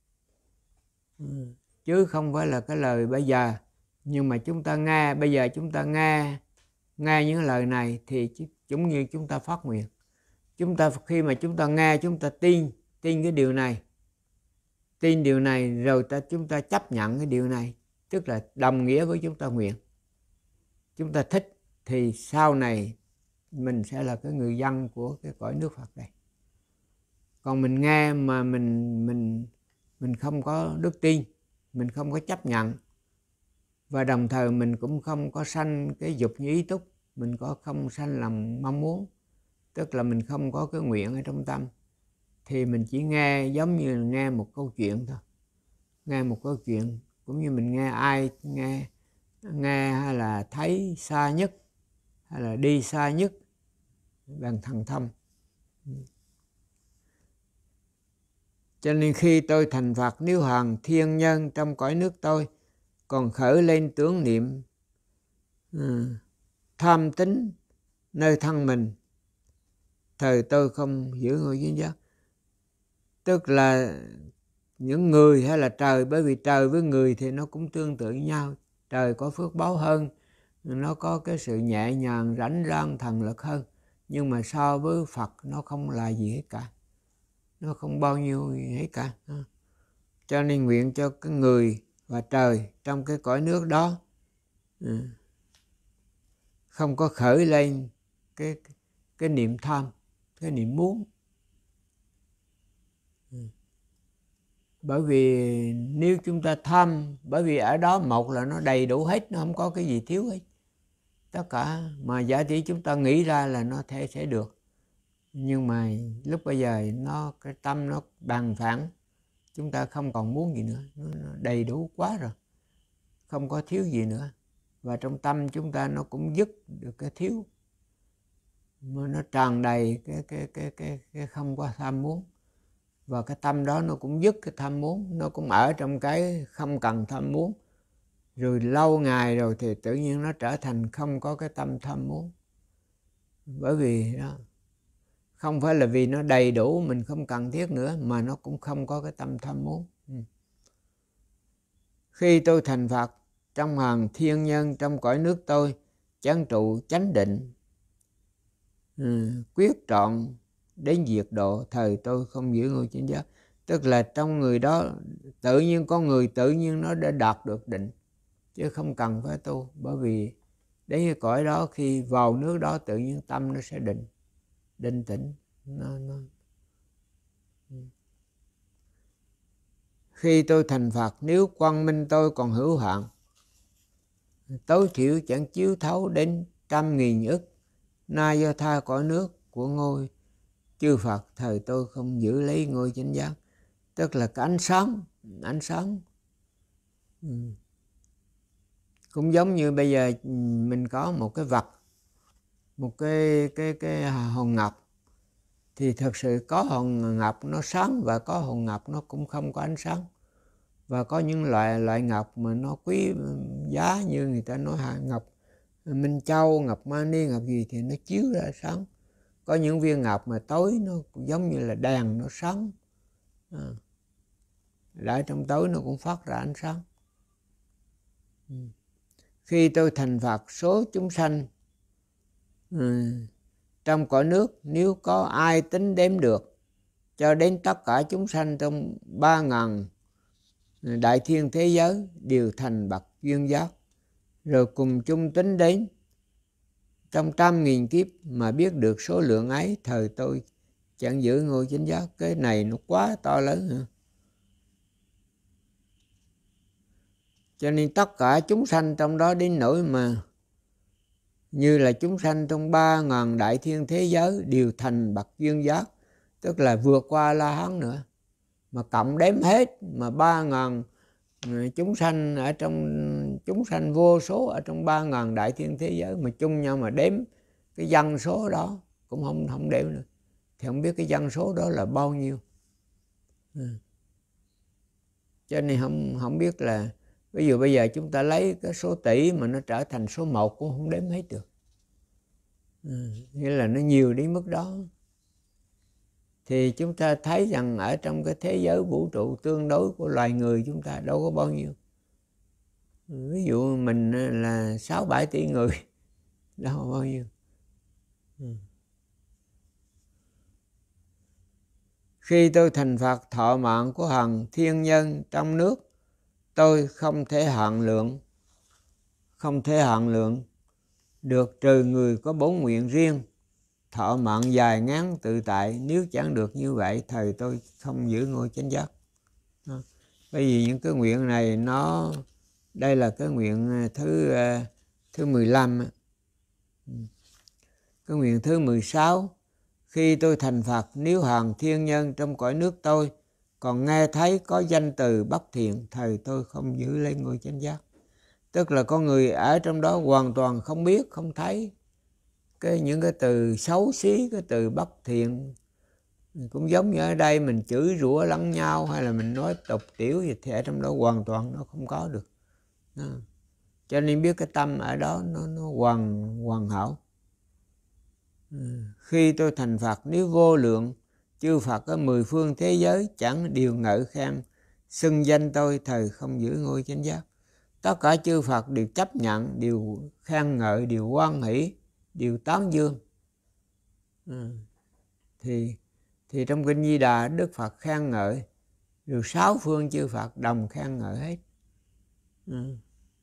chứ không phải là cái lời bây giờ. Nhưng mà chúng ta nghe, bây giờ chúng ta nghe nghe những lời này thì giống như chúng ta phát nguyện. Chúng ta khi mà chúng ta nghe, chúng ta tin tin cái điều này, tin điều này rồi ta chúng ta chấp nhận cái điều này, tức là đồng nghĩa với chúng ta nguyện. Chúng ta thích thì sau này mình sẽ là cái người dân của cái cõi nước Phật này. Còn mình nghe mà mình mình mình không có đức tin, mình không có chấp nhận, và đồng thời mình cũng không có sanh cái dục như ý túc, mình có không sanh lòng mong muốn, tức là mình không có cái nguyện ở trong tâm, thì mình chỉ nghe giống như là nghe một câu chuyện thôi. Nghe một câu chuyện cũng như mình nghe ai nghe nghe hay là thấy xa nhất, hay là đi xa nhất bằng thần thông. Cho nên khi tôi thành Phật, nếu hàng thiên nhân trong cõi nước tôi còn khởi lên tưởng niệm ừ, tham tính nơi thân mình, thời tôi không giữ ngôi chánh giác. Tức là những người hay là trời, bởi vì trời với người thì nó cũng tương tự nhau. Trời có phước báo hơn, nó có cái sự nhẹ nhàng, rảnh rang, thần lực hơn. Nhưng mà so với Phật nó không là gì hết cả, nó không bao nhiêu gì hết cả. Cho nên nguyện cho cái người và trời trong cái cõi nước đó không có khởi lên cái cái niệm tham, cái niệm muốn. Bởi vì nếu chúng ta tham, bởi vì ở đó một là nó đầy đủ hết, nó không có cái gì thiếu hết. Tất cả mà giả tỷ chúng ta nghĩ ra là nó thể sẽ được. Nhưng mà lúc bây giờ nó cái tâm nó bằng phẳng, chúng ta không còn muốn gì nữa, nó, nó đầy đủ quá rồi, không có thiếu gì nữa. Và trong tâm chúng ta nó cũng dứt được cái thiếu, mà nó tràn đầy cái cái cái cái cái không có tham muốn. Và cái tâm đó nó cũng dứt cái tham muốn, nó cũng ở trong cái không cần tham muốn. Rồi lâu ngày rồi thì tự nhiên nó trở thành không có cái tâm tham muốn. Bởi vì đó, không phải là vì nó đầy đủ mình không cần thiết nữa, mà nó cũng không có cái tâm tham muốn. Ừ. Khi tôi thành Phật, trong hàng thiên nhân trong cõi nước tôi, chánh trụ chánh định, ừ, quyết trọn đến diệt độ, thời tôi không giữ ngôi chánh giác. Tức là trong người đó tự nhiên con người tự nhiên nó đã đạt được định, chứ không cần phải tu. Bởi vì đến cái cõi đó, khi vào nước đó tự nhiên tâm nó sẽ định, định tĩnh. Nó, nó. Khi tôi thành Phật, nếu quang minh tôi còn hữu hạn, tối thiểu chẳng chiếu thấu đến trăm nghìn ức, nay do tha cõi nước của ngôi chư Phật, thời tôi không giữ lấy ngôi chánh giác. Tức là cái ánh sáng, ánh sáng. Ừ. Cũng giống như bây giờ mình có một cái vật, một cái cái cái hòn ngọc, thì thật sự có hòn ngọc nó sáng và có hòn ngọc nó cũng không có ánh sáng. Và có những loại loại ngọc mà nó quý giá như người ta nói là ngọc Minh Châu, ngọc Mani, ngọc gì thì nó chiếu ra sáng. Có những viên ngọc mà tối nó giống như là đèn nó sáng. À. Lại trong tối nó cũng phát ra ánh sáng. Ừ. Khi tôi thành Phật, số chúng sanh ừ, trong cõi nước, nếu có ai tính đếm được, cho đến tất cả chúng sanh trong ba ngàn đại thiên thế giới đều thành bậc duyên giác, rồi cùng chung tính đến trong trăm nghìn kiếp mà biết được số lượng ấy, thời tôi chẳng giữ ngôi chánh giác. Cái này nó quá to lớn hả? Cho nên tất cả chúng sanh trong đó đến nỗi mà như là chúng sanh trong ba ngàn đại thiên thế giới đều thành bậc duyên giác, tức là vượt qua La Hán nữa. Mà cộng đếm hết mà ba ngàn chúng sanh ở trong chúng sanh vô số ở trong ba ngàn đại thiên thế giới mà chung nhau mà đếm cái dân số đó cũng không không đếm nữa, thì không biết cái dân số đó là bao nhiêu. Ừ. Cho nên không không biết là ví dụ bây giờ chúng ta lấy cái số tỷ mà nó trở thành số một cũng không đếm hết được. Ừ. Nghĩa là nó nhiều đến mức đó. Thì chúng ta thấy rằng ở trong cái thế giới vũ trụ tương đối của loài người chúng ta đâu có bao nhiêu. Ví dụ mình là sáu bảy tỷ người, đâu có bao nhiêu. Ừ. Khi tôi thành Phật, thọ mạng của hàng thiên nhân trong nước tôi không thể hạn lượng, không thể hạn lượng được, trừ người có bốn nguyện riêng, thọ mạng dài ngắn tự tại. Nếu chẳng được như vậy, thời tôi không giữ ngôi chánh giác. Bởi vì những cái nguyện này nó, đây là cái nguyện thứ thứ mười lăm. Cái nguyện thứ mười sáu, khi tôi thành Phật, nếu hàng thiên nhân trong cõi nước tôi còn nghe thấy có danh từ bất thiện, thời tôi không giữ lấy ngôi chánh giác. Tức là có người ở trong đó hoàn toàn không biết, không thấy cái những cái từ xấu xí, cái từ bất thiện. Cũng giống như ở đây mình chửi rủa lẫn nhau hay là mình nói tục tiểu gì, thì ở trong đó hoàn toàn nó không có được. Đó. Cho nên biết cái tâm ở đó nó, nó hoàn, hoàn hảo. Khi tôi thành Phật, nếu vô lượng chư Phật ở mười phương thế giới chẳng điều ngợi khen xưng danh tôi, thời không giữ ngôi chánh giác. Tất cả chư Phật đều chấp nhận, đều khen ngợi, đều hoan hỷ, đều tán dương. Ừ. Thì, thì trong Kinh Di Đà, Đức Phật khen ngợi rồi sáu phương chư Phật đồng khen ngợi hết. Ừ.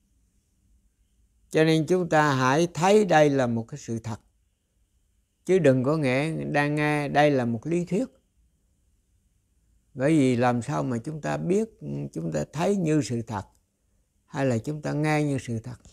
Cho nên chúng ta hãy thấy đây là một cái sự thật, chứ đừng có nghe đang nghe đây là một lý thuyết. Bởi vì làm sao mà chúng ta biết, chúng ta thấy như sự thật hay là chúng ta nghe như sự thật?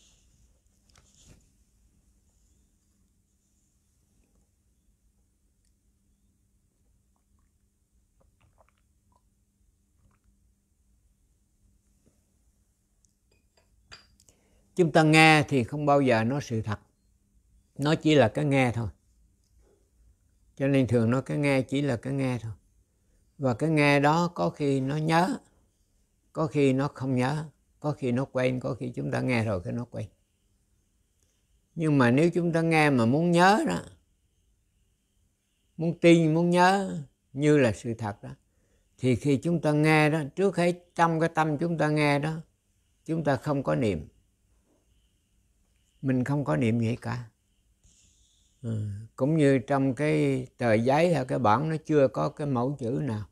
Chúng ta nghe thì không bao giờ nói sự thật, nó chỉ là cái nghe thôi. Cho nên thường nói cái nghe chỉ là cái nghe thôi. Và cái nghe đó có khi nó nhớ, có khi nó không nhớ, có khi nó quên, có khi chúng ta nghe rồi cái nó quên. Nhưng mà nếu chúng ta nghe mà muốn nhớ đó, muốn tin, muốn nhớ như là sự thật đó, thì khi chúng ta nghe đó, trước hết trong cái tâm chúng ta nghe đó, chúng ta không có niệm. Mình không có niệm gì cả. Ừ. Cũng như trong cái tờ giấy hay cái bản nó chưa có cái mẫu chữ nào.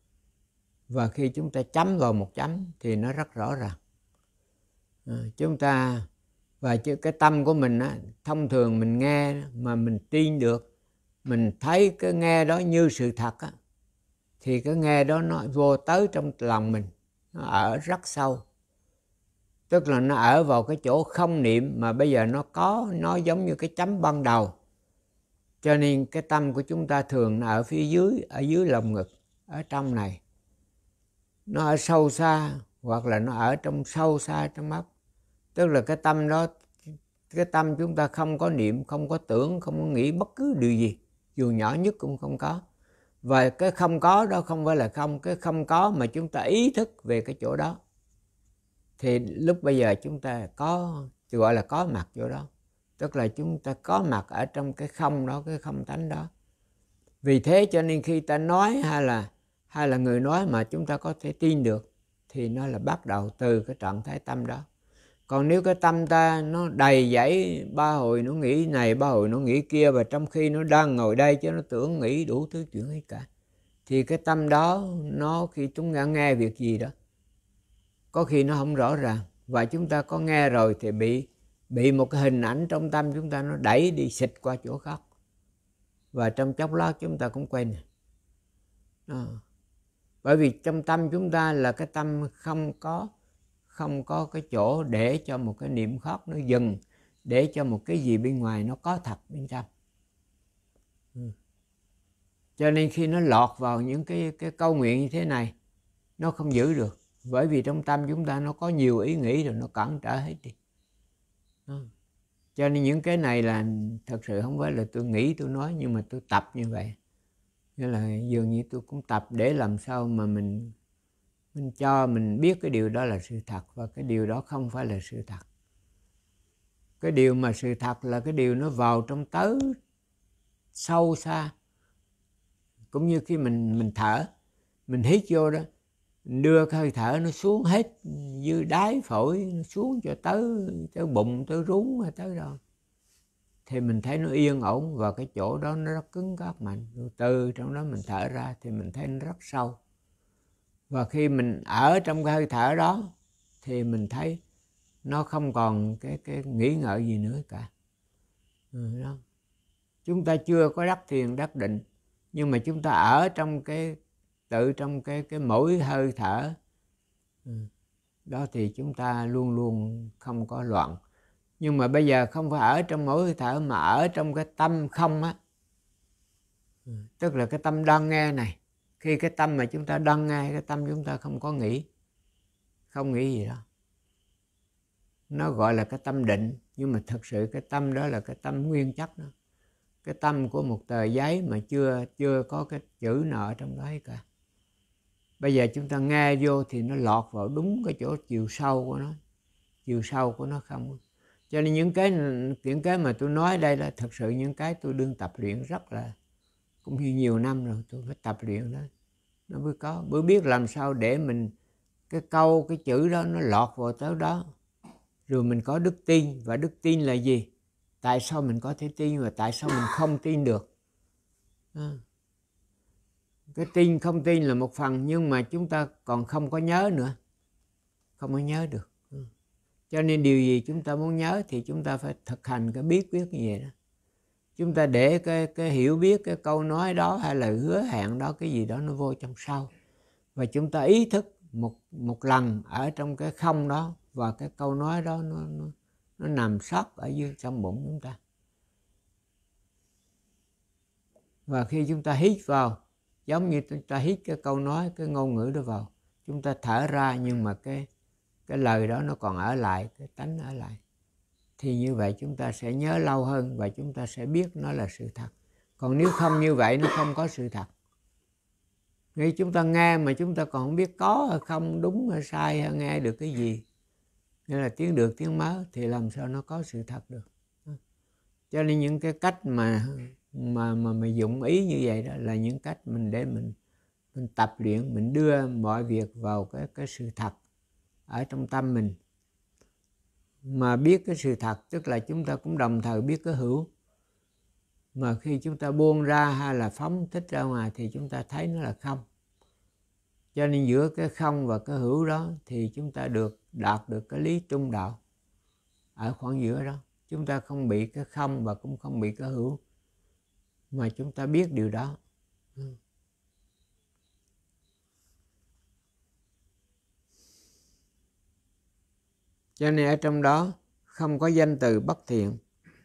Và khi chúng ta chấm vào một chấm thì nó rất rõ ràng. Ừ. Chúng ta và cái tâm của mình á, thông thường mình nghe mà mình tin được, mình thấy cái nghe đó như sự thật á, thì cái nghe đó nó vô tới trong lòng mình, nó ở rất sâu. Tức là nó ở vào cái chỗ không niệm mà bây giờ nó có, nó giống như cái chấm ban đầu. Cho nên cái tâm của chúng ta thường nó ở phía dưới, ở dưới lồng ngực, ở trong này. Nó ở sâu xa hoặc là nó ở trong sâu xa trong óc. Tức là cái tâm đó, cái tâm chúng ta không có niệm, không có tưởng, không có nghĩ bất cứ điều gì, dù nhỏ nhất cũng không có. Và cái không có đó không phải là không, cái không có mà chúng ta ý thức về cái chỗ đó. Thì lúc bây giờ chúng ta có, gọi là có mặt chỗ đó. Tức là chúng ta có mặt ở trong cái không đó, cái không tánh đó. Vì thế cho nên khi ta nói hay là hay là người nói mà chúng ta có thể tin được, thì nó là bắt đầu từ cái trạng thái tâm đó. Còn nếu cái tâm ta nó đầy dẫy, ba hồi nó nghĩ này, ba hồi nó nghĩ kia, và trong khi nó đang ngồi đây chứ nó tưởng nghĩ đủ thứ chuyện hết cả, thì cái tâm đó nó khi chúng ta nghe việc gì đó, có khi nó không rõ ràng. Và chúng ta có nghe rồi thì bị bị một cái hình ảnh trong tâm chúng ta nó đẩy đi xịt qua chỗ khác. Và trong chốc lát chúng ta cũng quên. À. Bởi vì trong tâm chúng ta là cái tâm không có không có cái chỗ để cho một cái niệm khác nó dừng, để cho một cái gì bên ngoài nó có thật bên trong. Ừ. Cho nên khi nó lọt vào những cái, cái câu nguyện như thế này, nó không giữ được. Bởi vì trong tâm chúng ta nó có nhiều ý nghĩ rồi, nó cản trở hết đi. Ừ. Cho nên những cái này là thật sự không phải là tôi nghĩ tôi nói, nhưng mà tôi tập như vậy. Nghĩa là dường như tôi cũng tập để làm sao mà mình mình cho mình biết cái điều đó là sự thật, và cái điều đó không phải là sự thật. Cái điều mà sự thật là cái điều nó vào trong tới sâu xa. Cũng như khi mình mình thở, mình hít vô đó, mình đưa cái hơi thở nó xuống hết dưới đáy phổi, nó xuống cho tới tới bụng, tới rúng hay tới đâu, thì mình thấy nó yên ổn, và cái chỗ đó nó rất cứng cáp mạnh. Rồi từ trong đó mình thở ra thì mình thấy nó rất sâu. Và khi mình ở trong cái hơi thở đó thì mình thấy nó không còn cái, cái nghĩ ngợi gì nữa cả. Ừ, đó. Chúng ta chưa có đắc thiền đắc định, nhưng mà chúng ta ở trong cái tự trong cái cái mỗi hơi thở. Ừ. Đó thì chúng ta luôn luôn không có loạn. Nhưng mà bây giờ không phải ở trong mỗi hơi thở, mà ở trong cái tâm không á. Ừ. Tức là cái tâm đang nghe này. Khi cái tâm mà chúng ta đang nghe, cái tâm chúng ta không có nghĩ, không nghĩ gì đó, nó gọi là cái tâm định. Nhưng mà thật sự cái tâm đó là cái tâm nguyên chất đó, cái tâm của một tờ giấy mà chưa chưa có cái chữ nào ở trong đó hết cả. Bây giờ chúng ta nghe vô thì nó lọt vào đúng cái chỗ chiều sâu của nó, chiều sâu của nó không. Cho nên những cái những cái mà tôi nói đây là thật sự những cái tôi đương tập luyện rất là, cũng như nhiều năm rồi tôi phải tập luyện đó, nó mới có, mới biết làm sao để mình cái câu cái chữ đó nó lọt vào tới đó. Rồi mình có đức tin. Và đức tin là gì? Tại sao mình có thể tin và tại sao mình không tin được? À. Cái tin không tin là một phần, nhưng mà chúng ta còn không có nhớ nữa, không có nhớ được. Cho nên điều gì chúng ta muốn nhớ thì chúng ta phải thực hành cái bí quyết như vậy đó. Chúng ta để cái, cái hiểu biết, cái câu nói đó hay là hứa hẹn đó, cái gì đó nó vô trong sau. Và chúng ta ý thức một, một lần ở trong cái không đó, và cái câu nói đó nó, nó, nó nằm sót ở dưới trong bụng chúng ta. Và khi chúng ta hít vào, giống như chúng ta hít cái câu nói, cái ngôn ngữ đó vào, chúng ta thở ra, nhưng mà cái, cái lời đó nó còn ở lại, cái tánh ở lại. Thì như vậy chúng ta sẽ nhớ lâu hơn và chúng ta sẽ biết nó là sự thật. Còn nếu không như vậy, nó không có sự thật. Khi chúng ta nghe mà chúng ta còn không biết có hay không, đúng hay sai, hay nghe được cái gì, nghĩa là tiếng được tiếng mất, thì làm sao nó có sự thật được. Cho nên những cái cách mà mà mà mà dụng ý như vậy đó là những cách mình để mình mình tập luyện, mình đưa mọi việc vào cái cái sự thật ở trong tâm mình. Mà biết cái sự thật tức là chúng ta cũng đồng thời biết cái hữu. Mà khi chúng ta buông ra hay là phóng thích ra ngoài thì chúng ta thấy nó là không. Cho nên giữa cái không và cái hữu đó thì chúng ta được đạt được cái lý trung đạo ở khoảng giữa đó. Chúng ta không bị cái không và cũng không bị cái hữu, mà chúng ta biết điều đó. Cho nên ở trong đó không có danh từ bất thiện.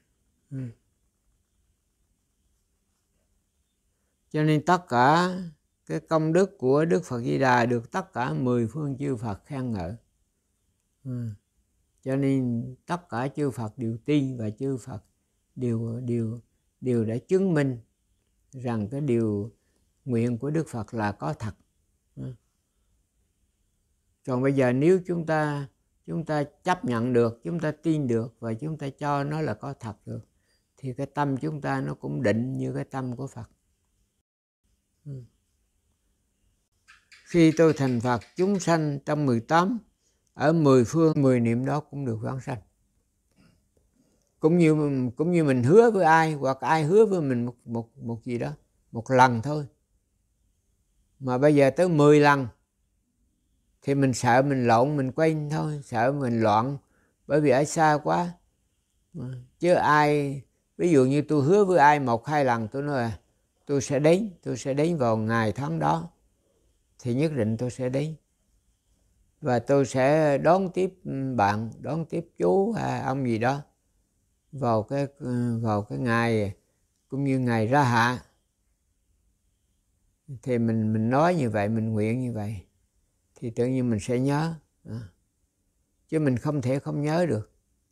Cho nên tất cả cái công đức của Đức Phật Di Đà được tất cả mười phương chư Phật khen ngợi. Ừ. Cho nên tất cả chư Phật đều tin và chư Phật đều đều đều đã chứng minh rằng cái điều nguyện của Đức Phật là có thật. Ừ. Còn bây giờ nếu chúng ta chúng ta chấp nhận được, chúng ta tin được và chúng ta cho nó là có thật được, thì cái tâm chúng ta nó cũng định như cái tâm của Phật. Ừ. Khi tôi thành Phật, chúng sanh trong mười tám, ở mười phương, mười niệm đó cũng được vãng sanh. Cũng như cũng như mình hứa với ai, hoặc ai hứa với mình một, một, một gì đó, một lần thôi. Mà bây giờ tới mười lần, thì mình sợ mình lộn, mình quên thôi, sợ mình loạn, bởi vì ở xa quá. Chứ ai, ví dụ như tôi hứa với ai một hai lần, tôi nói là tôi sẽ đến, tôi sẽ đến vào ngày tháng đó, thì nhất định tôi sẽ đến. Và tôi sẽ đón tiếp bạn, đón tiếp chú hay ông gì đó vào cái vào cái ngày cũng như ngày ra hạ. Thì mình mình nói như vậy, mình nguyện như vậy, thì tự nhiên mình sẽ nhớ. À. Chứ mình không thể không nhớ được.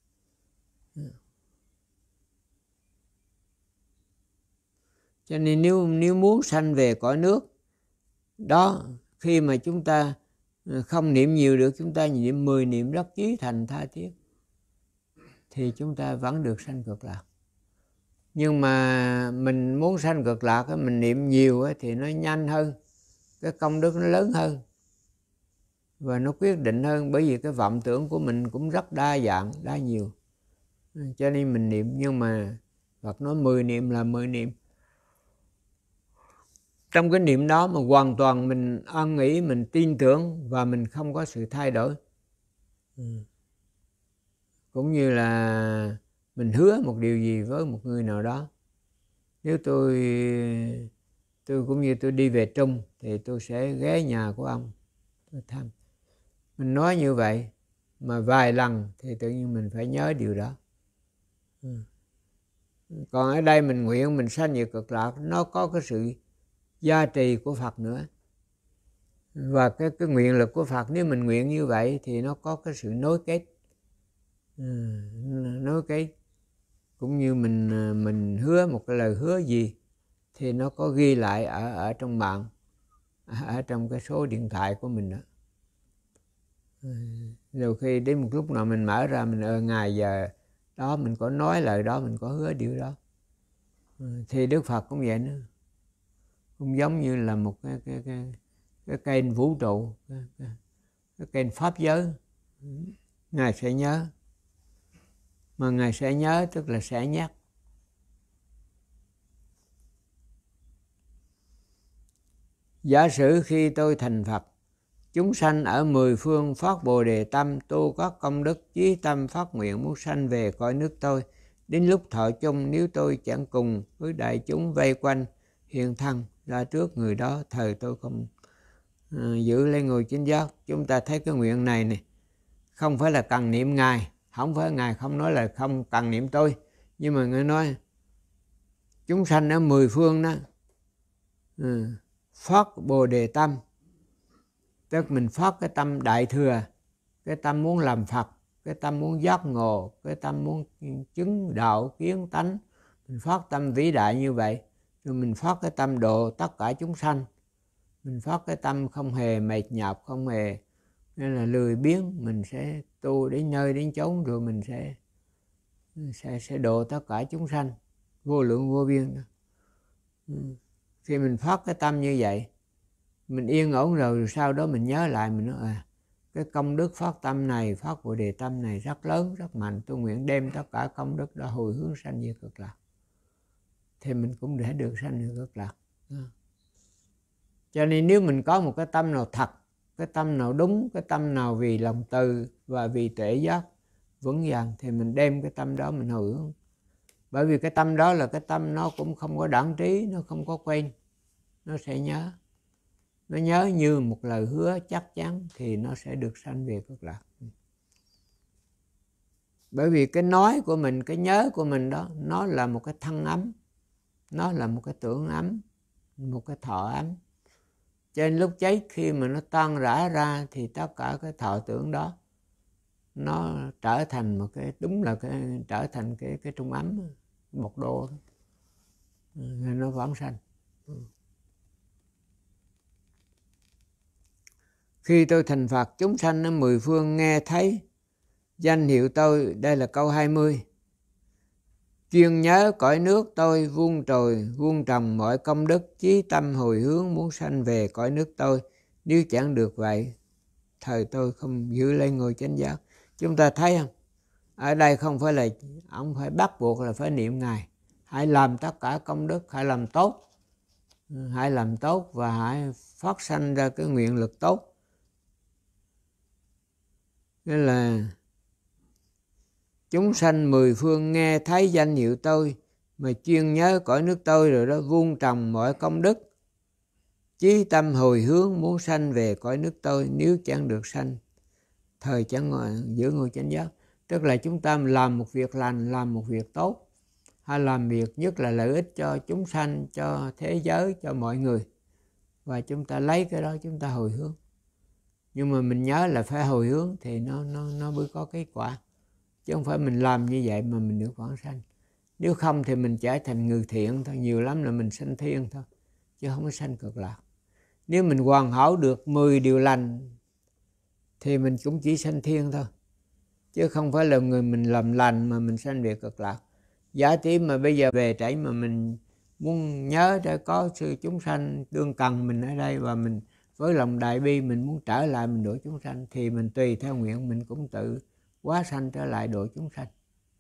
Cho nên nếu nếu muốn sanh về cõi nước đó, khi mà chúng ta không niệm nhiều được, chúng ta niệm mười niệm đắc chí thành tha thiết, thì chúng ta vẫn được sanh cực lạc. Nhưng mà mình muốn sanh cực lạc, mình niệm nhiều thì nó nhanh hơn, cái công đức nó lớn hơn và nó quyết định hơn, bởi vì cái vọng tưởng của mình cũng rất đa dạng, đa nhiều. Cho nên mình niệm, nhưng mà Phật nói mười niệm là mười niệm. Trong cái niệm đó mà hoàn toàn mình an nghĩ, mình tin tưởng và mình không có sự thay đổi. Ừ. Cũng như là mình hứa một điều gì với một người nào đó. Nếu tôi tôi cũng như tôi đi về Trung thì tôi sẽ ghé nhà của ông, tôi thăm. Mình nói như vậy mà vài lần thì tự nhiên mình phải nhớ điều đó. Ừ. Còn ở đây mình nguyện mình sanh về cực lạc, nó có cái sự gia trì của Phật nữa. Và cái, cái nguyện lực của Phật, nếu mình nguyện như vậy thì nó có cái sự nối kết. Ừ, nối kết. Cũng như mình mình hứa một cái lời hứa gì thì nó có ghi lại ở ở trong mạng, ở trong cái số điện thoại của mình đó. Rồi khi đến một lúc nào mình mở ra, mình ở ngày giờ đó mình có nói lời đó, mình có hứa điều đó, thì Đức Phật cũng vậy nữa, cũng giống như là một cái cái cái cái kênh vũ trụ, cái, cái, cái kênh pháp giới. Ngài sẽ nhớ, mà Ngài sẽ nhớ tức là sẽ nhắc. Giả sử khi tôi thành Phật, chúng sanh ở mười phương phát Bồ Đề tâm, tu các công đức, chí tâm phát nguyện muốn sanh về cõi nước tôi. Đến lúc thọ chung, nếu tôi chẳng cùng với đại chúng vây quanh, hiện thân ra trước người đó, thời tôi không uh, giữ lấy ngôi chính giác. Chúng ta thấy cái nguyện này này không phải là cần niệm Ngài, không phải Ngài không nói là không cần niệm tôi, nhưng mà Ngài nói chúng sanh ở mười phương đó uh, phát Bồ Đề tâm, tức mình phát cái tâm đại thừa, cái tâm muốn làm Phật, cái tâm muốn giác ngộ, cái tâm muốn chứng đạo kiến tánh. Mình phát tâm vĩ đại như vậy, rồi mình phát cái tâm độ tất cả chúng sanh. Mình phát cái tâm không hề mệt nhọc, không hề nên là lười biếng, mình sẽ tu đến nơi đến chốn, rồi mình sẽ sẽ sẽ độ tất cả chúng sanh vô lượng vô biên. Khi mình phát cái tâm như vậy, mình yên ổn rồi, rồi sau đó mình nhớ lại, mình nói à, cái công đức phát tâm này, phát Bồ Đề tâm này rất lớn, rất mạnh, tôi nguyện đem tất cả công đức đó hồi hướng sanh về Cực Lạc, thì mình cũng để được sanh về Cực Lạc. Cho nên nếu mình có một cái tâm nào thật, cái tâm nào đúng, cái tâm nào vì lòng từ và vì tuệ giác vững vàng, thì mình đem cái tâm đó mình hồi hướng. Bởi vì cái tâm đó là cái tâm nó cũng không có đãng trí, nó không có quên, nó sẽ nhớ. Nó nhớ như một lời hứa chắc chắn thì nó sẽ được sanh về Cực Lạc. Bởi vì cái nói của mình, cái nhớ của mình đó, nó là một cái thân ấm, nó là một cái tưởng ấm, một cái thọ ấm. Cho nên lúc chết khi mà nó tan rã ra thì tất cả cái thọ tưởng đó nó trở thành một cái, đúng là cái trở thành cái cái trung ấm một đô đó. Nên nó vãng sanh. Khi tôi thành Phật, chúng sanh ở mười phương nghe thấy danh hiệu tôi, đây là câu hai mươi. Chuyên nhớ cõi nước tôi, vuông trồi, vuông trồng mọi công đức, chí tâm hồi hướng muốn sanh về cõi nước tôi. Nếu chẳng được vậy, thời tôi không giữ lấy ngôi chánh giác. Chúng ta thấy không? Ở đây không phải là ông phải bắt buộc là phải niệm Ngài. Hãy làm tất cả công đức, hãy làm tốt. Hãy làm tốt và hãy phát sanh ra cái nguyện lực tốt. Nghĩa là chúng sanh mười phương nghe thấy danh hiệu tôi mà chuyên nhớ cõi nước tôi rồi đó, vuông trồng mọi công đức, chí tâm hồi hướng muốn sanh về cõi nước tôi. Nếu chẳng được sanh, thời chẳng ngồi giữ ngôi chánh giác. Tức là chúng ta làm một việc lành, làm một việc tốt, hay làm việc nhất là lợi ích cho chúng sanh, cho thế giới, cho mọi người, và chúng ta lấy cái đó chúng ta hồi hướng. Nhưng mà mình nhớ là phải hồi hướng thì nó nó nó mới có kết quả, chứ không phải mình làm như vậy mà mình được vãng sanh. Nếu không thì mình trở thành người thiện thôi, nhiều lắm là mình sanh thiên thôi, chứ không có sanh Cực Lạc. Nếu mình hoàn hảo được mười điều lành thì mình cũng chỉ sanh thiên thôi, chứ không phải là người mình làm lành mà mình sanh về Cực Lạc. Giả tỷ mà bây giờ về trễ mà mình muốn nhớ để có sự chúng sanh đương cần mình ở đây, và mình với lòng đại bi mình muốn trở lại mình độ chúng sanh, thì mình tùy theo nguyện mình cũng tự hóa sanh trở lại độ chúng sanh.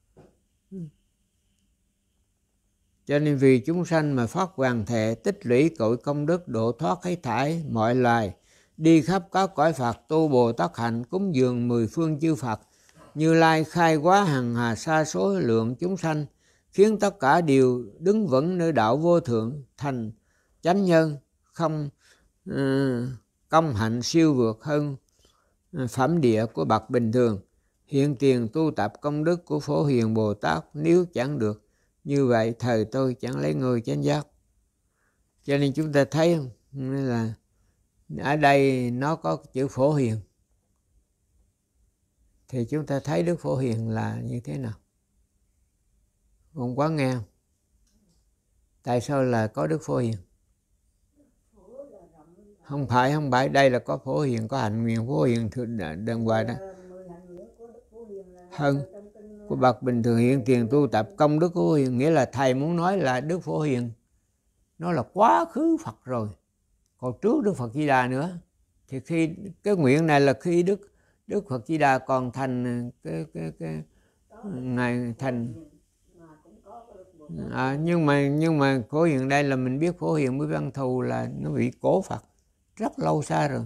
Cho nên vì chúng sanh mà phát hoàn thệ, tích lũy cội công đức, độ thoát hết thảy mọi loài, đi khắp các cõi Phật, tu Bồ Tát hạnh, cúng dường mười phương chư Phật. Như Lai khai hóa hằng hà sa số lượng chúng sanh, khiến tất cả đều đứng vững nơi đạo vô thượng, thành chánh nhân, không uh, công hạnh siêu vượt hơn uh, phẩm địa của bậc bình thường. Hiện tiền tu tập công đức của Phổ Hiền Bồ Tát, nếu chẳng được như vậy, thời tôi chẳng lấy ngôi chánh giác. Cho nên chúng ta thấy không? Nên là ở đây nó có chữ Phổ Hiền, thì chúng ta thấy Đức Phổ Hiền là như thế nào? Không quá nghe không? Tại sao là có Đức Phổ Hiền? Không phải, không phải, đây là có Phổ Hiền, có hạnh nguyện Phổ Hiền đàng hoàng đó. Hơn của bậc bình thường hiện tiền tu tập công đức của Phổ Hiền, nghĩa là thầy muốn nói là Đức Phổ Hiền nó là quá khứ Phật rồi, còn trước Đức Phật Di Đà nữa. Thì khi cái nguyện này là khi Đức Đức Phật Di Đà còn thành cái cái cái ngày thành à, nhưng mà nhưng mà Phổ Hiền đây là mình biết Phổ Hiền với Văn Thù là nó bị cổ Phật, rất lâu xa rồi.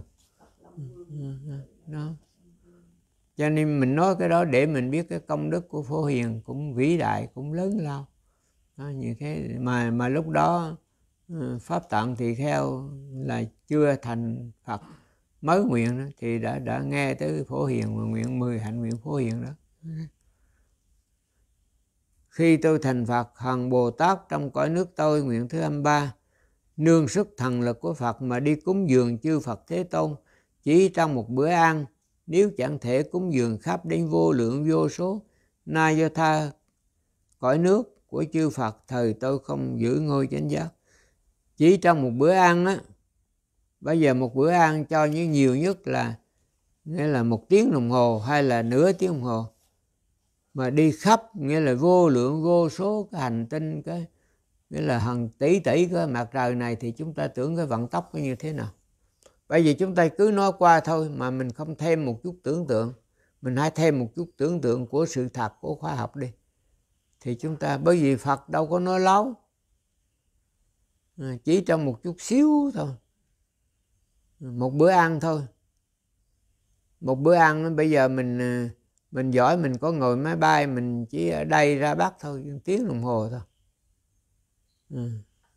Đó. Cho nên mình nói cái đó để mình biết cái công đức của Phổ Hiền cũng vĩ đại, cũng lớn lao. Đó, như thế mà mà lúc đó Pháp Tạng Tỳ Kheo là chưa thành Phật, mới nguyện đó, thì đã đã nghe tới Phổ Hiền và nguyện mười hạnh nguyện Phổ Hiền đó. Khi tôi thành Phật, hằng Bồ Tát trong cõi nước tôi nguyện thứ hai mươi ba, nương sức thần lực của Phật mà đi cúng dường chư Phật Thế Tôn, chỉ trong một bữa ăn, nếu chẳng thể cúng dường khắp đến vô lượng vô số na do tha cõi nước của chư Phật, thời tôi không giữ ngôi chánh giác. Chỉ trong một bữa ăn á, bây giờ một bữa ăn cho như nhiều nhất là nghĩa là một tiếng đồng hồ hay là nửa tiếng đồng hồ, mà đi khắp nghĩa là vô lượng vô số cái hành tinh, cái nghĩa là hàng tỷ tỷ cái mặt trời này, thì chúng ta tưởng cái vận tốc nó như thế nào. Bây giờ chúng ta cứ nói qua thôi mà mình không thêm một chút tưởng tượng, mình hãy thêm một chút tưởng tượng của sự thật của khoa học đi, thì chúng ta, bởi vì Phật đâu có nói láo, chỉ trong một chút xíu thôi, một bữa ăn thôi. Một bữa ăn bây giờ mình mình giỏi, mình có ngồi máy bay, mình chỉ ở đây ra Bắc thôi, một tiếng đồng hồ thôi. Ừ.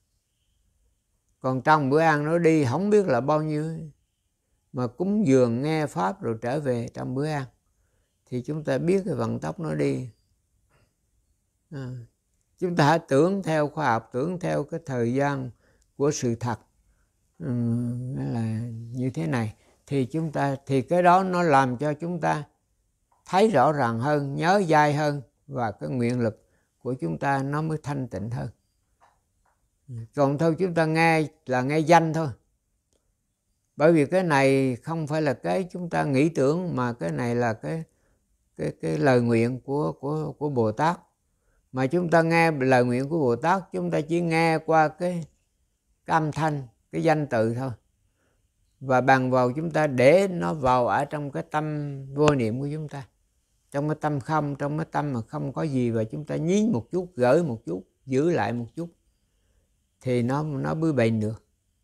Còn trong bữa ăn nó đi không biết là bao nhiêu, mà cúng dường nghe Pháp rồi trở về trong bữa ăn, thì chúng ta biết cái vận tốc nó đi. À. Chúng ta hãy tưởng theo khoa học, tưởng theo cái thời gian của sự thật, ừ, là như thế này, thì chúng ta thì cái đó nó làm cho chúng ta thấy rõ ràng hơn, nhớ dai hơn, và cái nguyện lực của chúng ta nó mới thanh tịnh hơn. Còn thôi chúng ta nghe là nghe danh thôi, bởi vì cái này không phải là cái chúng ta nghĩ tưởng, mà cái này là cái cái cái lời nguyện của của của Bồ Tát. Mà chúng ta nghe lời nguyện của Bồ Tát, chúng ta chỉ nghe qua cái, cái âm thanh, cái danh tự thôi, và bằng vào chúng ta để nó vào ở trong cái tâm vô niệm của chúng ta, trong cái tâm không, trong cái tâm mà không có gì, và chúng ta nhí một chút, gửi một chút, giữ lại một chút, thì nó nó mới bền được.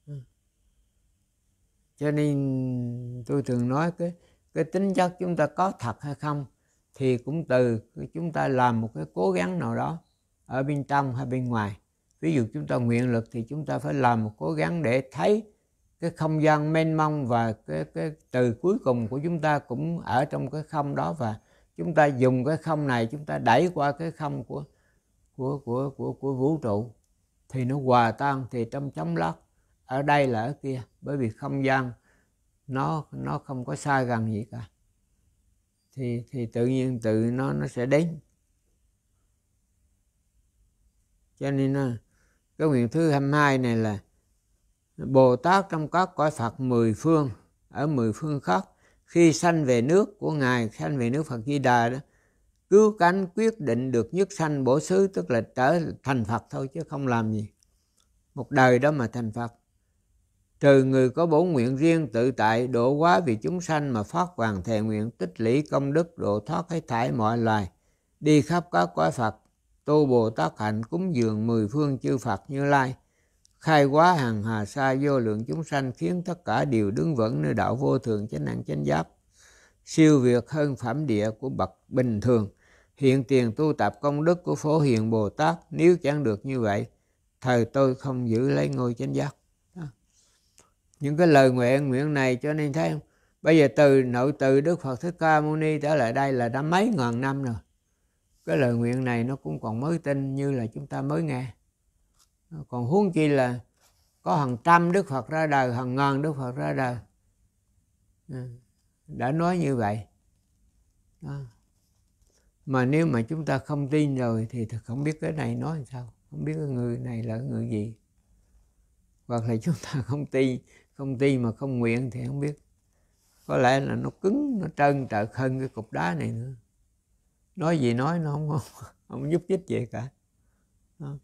Cho nên tôi thường nói cái cái tính chất chúng ta có thật hay không thì cũng từ chúng ta làm một cái cố gắng nào đó ở bên trong hay bên ngoài. Ví dụ chúng ta nguyện lực thì chúng ta phải làm một cố gắng để thấy cái không gian mênh mông, và cái cái từ cuối cùng của chúng ta cũng ở trong cái không đó, và chúng ta dùng cái không này chúng ta đẩy qua cái không của của của của của vũ trụ, thì nó hòa tan, thì trong chóng lát ở đây là ở kia, bởi vì không gian nó nó không có xa gần gì cả, thì thì tự nhiên tự nó nó sẽ đến. Cho nên cái nguyện thứ hai mươi hai này là Bồ Tát trong các cõi Phật mười phương, ở mười phương khác, khi sanh về nước của Ngài, sanh về nước Phật Di Đà đó, cứu cánh quyết định được nhất sanh bổ xứ, tức là trở thành Phật thôi chứ không làm gì, một đời đó mà thành Phật. Trừ người có bổ nguyện riêng tự tại độ hóa vì chúng sanh mà phát hoàng thệ nguyện, tích lũy công đức độ thoát hết thảy mọi loài, đi khắp các cõi Phật, tu Bồ Tát hạnh cúng dường mười phương chư Phật Như Lai, khai hóa hàng hà sa vô lượng chúng sanh, khiến tất cả đều đứng vững nơi đạo vô thường chánh năng chánh giác, siêu việt hơn phẩm địa của bậc bình thường. Hiện tiền tu tập công đức của Phổ Hiền Bồ Tát, nếu chẳng được như vậy, thời tôi không giữ lấy ngôi chánh giác. Những cái lời nguyện nguyện này cho nên thấy không? Bây giờ từ nội từ Đức Phật Thích Ca Mâu Ni trở lại đây là đã mấy ngàn năm rồi. Cái lời nguyện này nó cũng còn mới tin như là chúng ta mới nghe. Còn huống chi là có hàng trăm Đức Phật ra đời, hàng ngàn Đức Phật ra đời đã nói như vậy. Đó. Mà nếu mà chúng ta không tin rồi thì không biết cái này nói làm sao, không biết cái người này là cái người gì. Hoặc là chúng ta không tin, không tin mà không nguyện thì không biết. Có lẽ là nó cứng, nó trơn trợt hơn cái cục đá này nữa. Nói gì nói nó không, không, không giúp ích gì cả. Đó.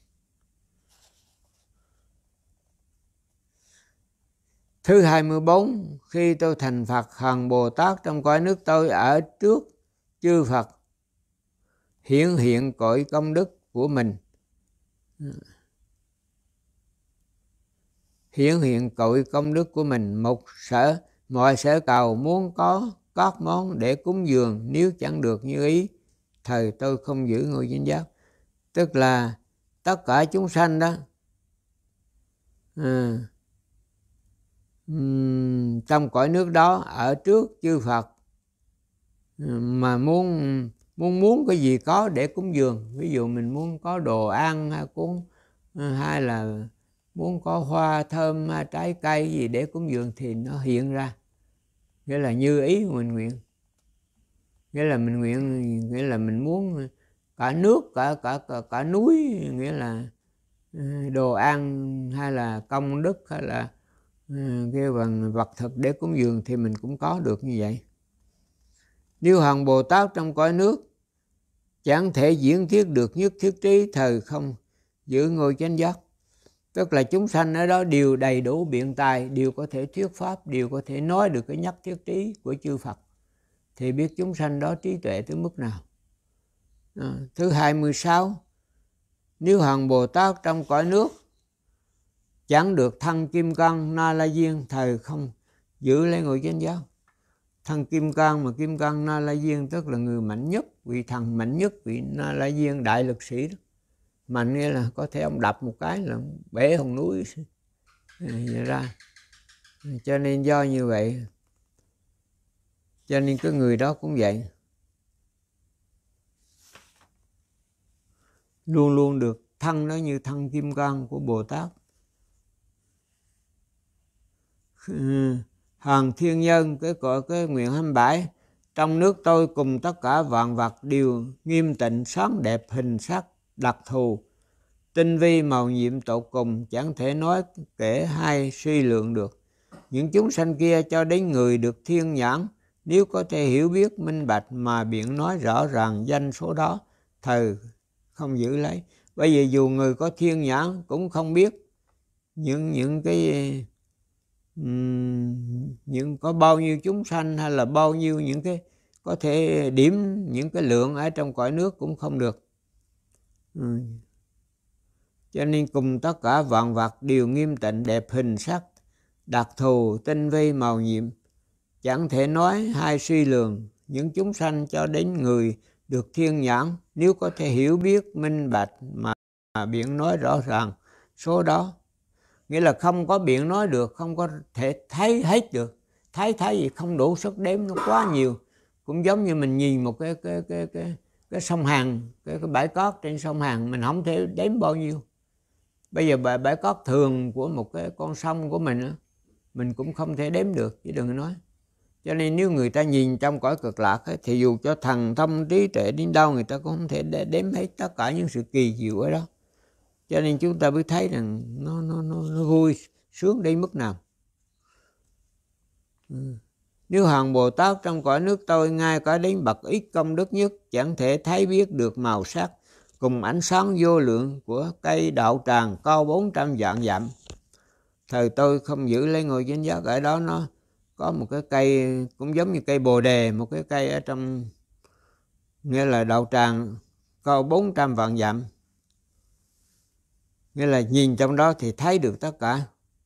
Thứ hai mươi bốn, khi tôi thành Phật, hằng Bồ Tát trong cõi nước tôi ở trước chư Phật hiển hiện cội công đức của mình. hiển hiện cội công đức của mình. Một sở mọi sở cầu muốn có các món để cúng dường, nếu chẳng được như ý, thời tôi không giữ ngôi chánh giác. Tức là tất cả chúng sanh đó à, um, trong cõi nước đó ở trước chư Phật mà muốn muốn muốn cái gì có để cúng dường. Ví dụ mình muốn có đồ ăn hay cúng, hay là muốn có hoa thơm hay trái cây gì để cúng dường thì nó hiện ra, nghĩa là như ý mình nguyện. Nghĩa là mình nguyện, nghĩa là mình muốn cả nước, cả cả cả, cả núi, nghĩa là đồ ăn hay là công đức hay là cái bằng vật thực để cúng dường thì mình cũng có được như vậy. Nếu hằng Bồ Tát trong cõi nước chẳng thể diễn thiết được nhất thiết trí, thời không giữ ngôi chánh giác. Tức là chúng sanh ở đó đều đầy đủ biện tài, đều có thể thuyết pháp, đều có thể nói được cái nhất thiết trí của chư Phật, thì biết chúng sanh đó trí tuệ tới mức nào. À, thứ hai mươi sáu, nếu hằng Bồ Tát trong cõi nước chẳng được thân kim cang na la diên, thời không giữ lấy ngôi chánh giác. Thân kim cang mà kim cang na la diên tức là người mạnh nhất, vị thần mạnh nhất, vị na la diên đại lực sĩ đó. Mạnh nghĩa là có thể ông đập một cái là bể hòn núi ra. Cho nên do như vậy, cho nên cái người đó cũng vậy, luôn luôn được thân đó như thân kim cang của Bồ Tát. Hàng thiên nhân, cái cõi cái nguyện hai mươi bảy, trong nước tôi cùng tất cả vạn vật đều nghiêm tịnh sáng đẹp, hình sắc đặc thù, tinh vi màu nhiệm tột cùng, chẳng thể nói kể hay suy lượng được. Những chúng sanh kia cho đến người được thiên nhãn, nếu có thể hiểu biết minh bạch mà biện nói rõ ràng danh số đó, thời không giữ lấy. Bây giờ dù người có thiên nhãn cũng không biết những những cái um, những có bao nhiêu chúng sanh hay là bao nhiêu những cái có thể điểm những cái lượng ở trong cõi nước cũng không được. Ừ. Cho nên cùng tất cả vạn vật đều nghiêm tịnh đẹp hình sắc đặc thù, tinh vi màu nhiệm, chẳng thể nói hay suy lường. Những chúng sanh cho đến người được thiên nhãn, nếu có thể hiểu biết minh bạch mà biện nói rõ ràng số đó. Nghĩa là không có biện nói được, không có thể thấy hết được. Thấy thấy gì không đủ sức đếm, nó quá nhiều. Cũng giống như mình nhìn một cái cái cái cái cái sông Hàn, cái, cái bãi cát trên sông Hàn, mình không thể đếm bao nhiêu. Bây giờ bãi, bãi cát thường của một cái con sông của mình, mình cũng không thể đếm được, chứ đừng nói. Cho nên nếu người ta nhìn trong cõi cực lạc ấy, thì dù cho thần thông trí tuệ đến đâu, người ta cũng không thể đếm hết tất cả những sự kỳ diệu ở đó. Cho nên chúng ta mới thấy rằng nó, nó, nó, nó vui, sướng đến mức nào. Ừ. Nếu hàng Bồ Tát trong cõi nước tôi, ngay cả đến bậc ít công đức nhất, chẳng thể thấy biết được màu sắc cùng ánh sáng vô lượng của cây đạo tràng cao bốn trăm vạn dặm, thời tôi không giữ lấy ngôi chánh giác. Ở đó nó có một cái cây cũng giống như cây bồ đề, một cái cây ở trong, nghĩa là đạo tràng cao bốn trăm vạn dặm, nghĩa là nhìn trong đó thì thấy được tất cả,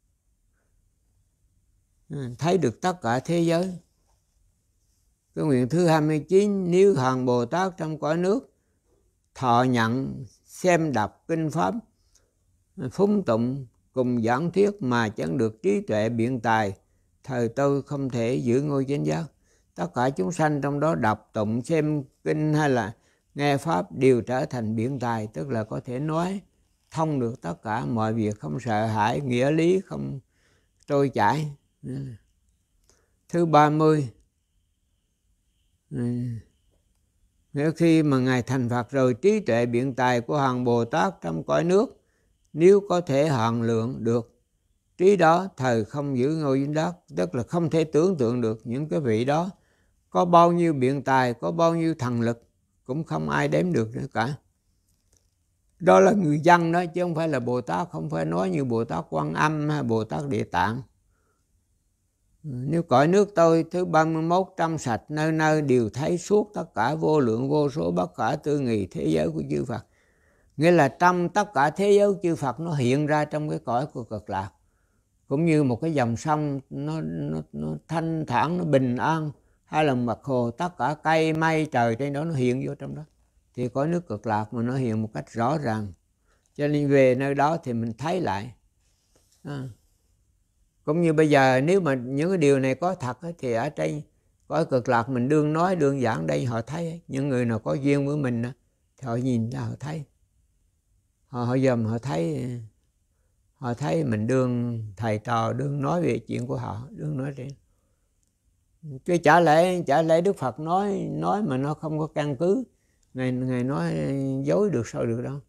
thấy được tất cả thế giới. Cái nguyện thứ hai mươi chín, nếu hàng Bồ Tát trong cõi nước thọ nhận xem đọc kinh pháp phúng tụng cùng giảng thuyết mà chẳng được trí tuệ biện tài, thời tôi không thể giữ ngôi chánh giác. Tất cả chúng sanh trong đó đọc tụng xem kinh hay là nghe pháp đều trở thành biện tài, tức là có thể nói thông được tất cả mọi việc, không sợ hãi, nghĩa lý không trôi chảy. Thứ ba mươi, nếu khi mà Ngài thành Phật rồi, trí tuệ biện tài của hàng Bồ Tát trong cõi nước, nếu có thể hạn lượng được trí đó, thời không giữ ngôi chánh giác. Tức là không thể tưởng tượng được những cái vị đó có bao nhiêu biện tài, có bao nhiêu thần lực, cũng không ai đếm được nữa cả. Đó là người dân đó, chứ không phải là Bồ Tát, không phải nói như Bồ Tát Quan Âm hay Bồ Tát Địa Tạng. Nếu cõi nước tôi thứ ba mươi mốt trong sạch, nơi nơi đều thấy suốt tất cả vô lượng vô số bất khả tư nghị thế giới của chư Phật. Nghĩa là trong tất cả thế giới chư Phật nó hiện ra trong cái cõi của cực lạc. cũng như một cái dòng sông nó, nó, nó thanh thản, nó bình an, hay là mặt hồ tất cả cây mây trời trên đó nó hiện vô trong đó, thì cõi nước Cực Lạc mà nó hiện một cách rõ ràng. Cho nên về nơi đó thì mình thấy lại. À. Cũng như bây giờ nếu mà những cái điều này có thật thì ở trên cõi Cực Lạc mình đương nói đương giảng đây họ thấy. Những người nào có duyên với mình thì họ nhìn ra họ thấy, họ họ dòm họ thấy, họ thấy mình đương thầy trò đương nói về chuyện của họ, đương nói chuyện. Chứ chả lẽ chả lẽ Đức Phật nói nói mà nó không có căn cứ, ngài ngài nói dối được sao được đâu.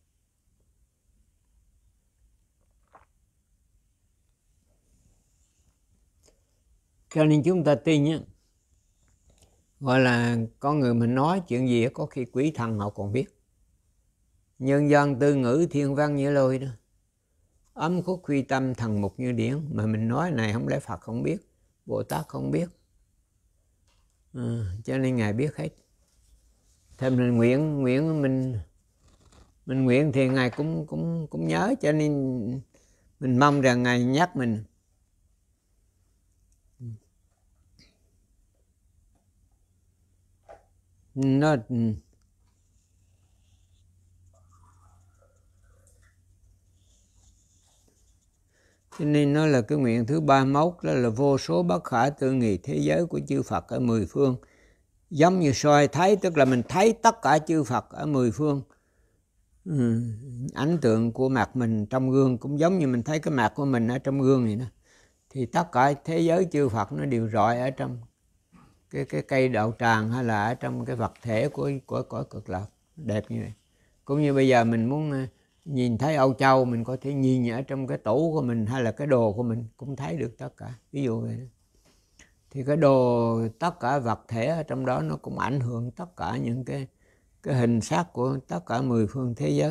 Cho nên chúng ta tin nhé, gọi là con người mình nói chuyện gì có khi quỷ thần họ còn biết. Nhân gian tư ngữ thiên văn như lôi đó, ấm khúc khuy tâm thần mục như điển, mà mình nói này không lẽ Phật không biết, Bồ Tát không biết. À, cho nên ngài biết hết. Thêm mình nguyện nguyện mình mình nguyện thì ngài cũng cũng cũng nhớ, cho nên mình mong rằng ngài nhắc mình. Nó cho nên nó là cái nguyện thứ ba mươi mốt, đó là vô số bất khả tư nghị thế giới của chư Phật ở mười phương. Giống như soi thấy, tức là mình thấy tất cả chư Phật ở mười phương. Ừ, ảnh tượng của mặt mình trong gương cũng giống như mình thấy cái mặt của mình ở trong gương vậy đó. Thì tất cả thế giới chư Phật nó đều rọi ở trong cái cái cây đạo tràng, hay là ở trong cái vật thể của của cõi Cực Lạc, đẹp như vậy. Cũng như bây giờ mình muốn nhìn thấy Âu Châu, mình có thể nhìn ở trong cái tủ của mình hay là cái đồ của mình cũng thấy được tất cả, ví dụ vậy đó. Thì cái đồ, tất cả vật thể ở trong đó nó cũng ảnh hưởng tất cả những cái cái hình sắc của tất cả mười phương thế giới.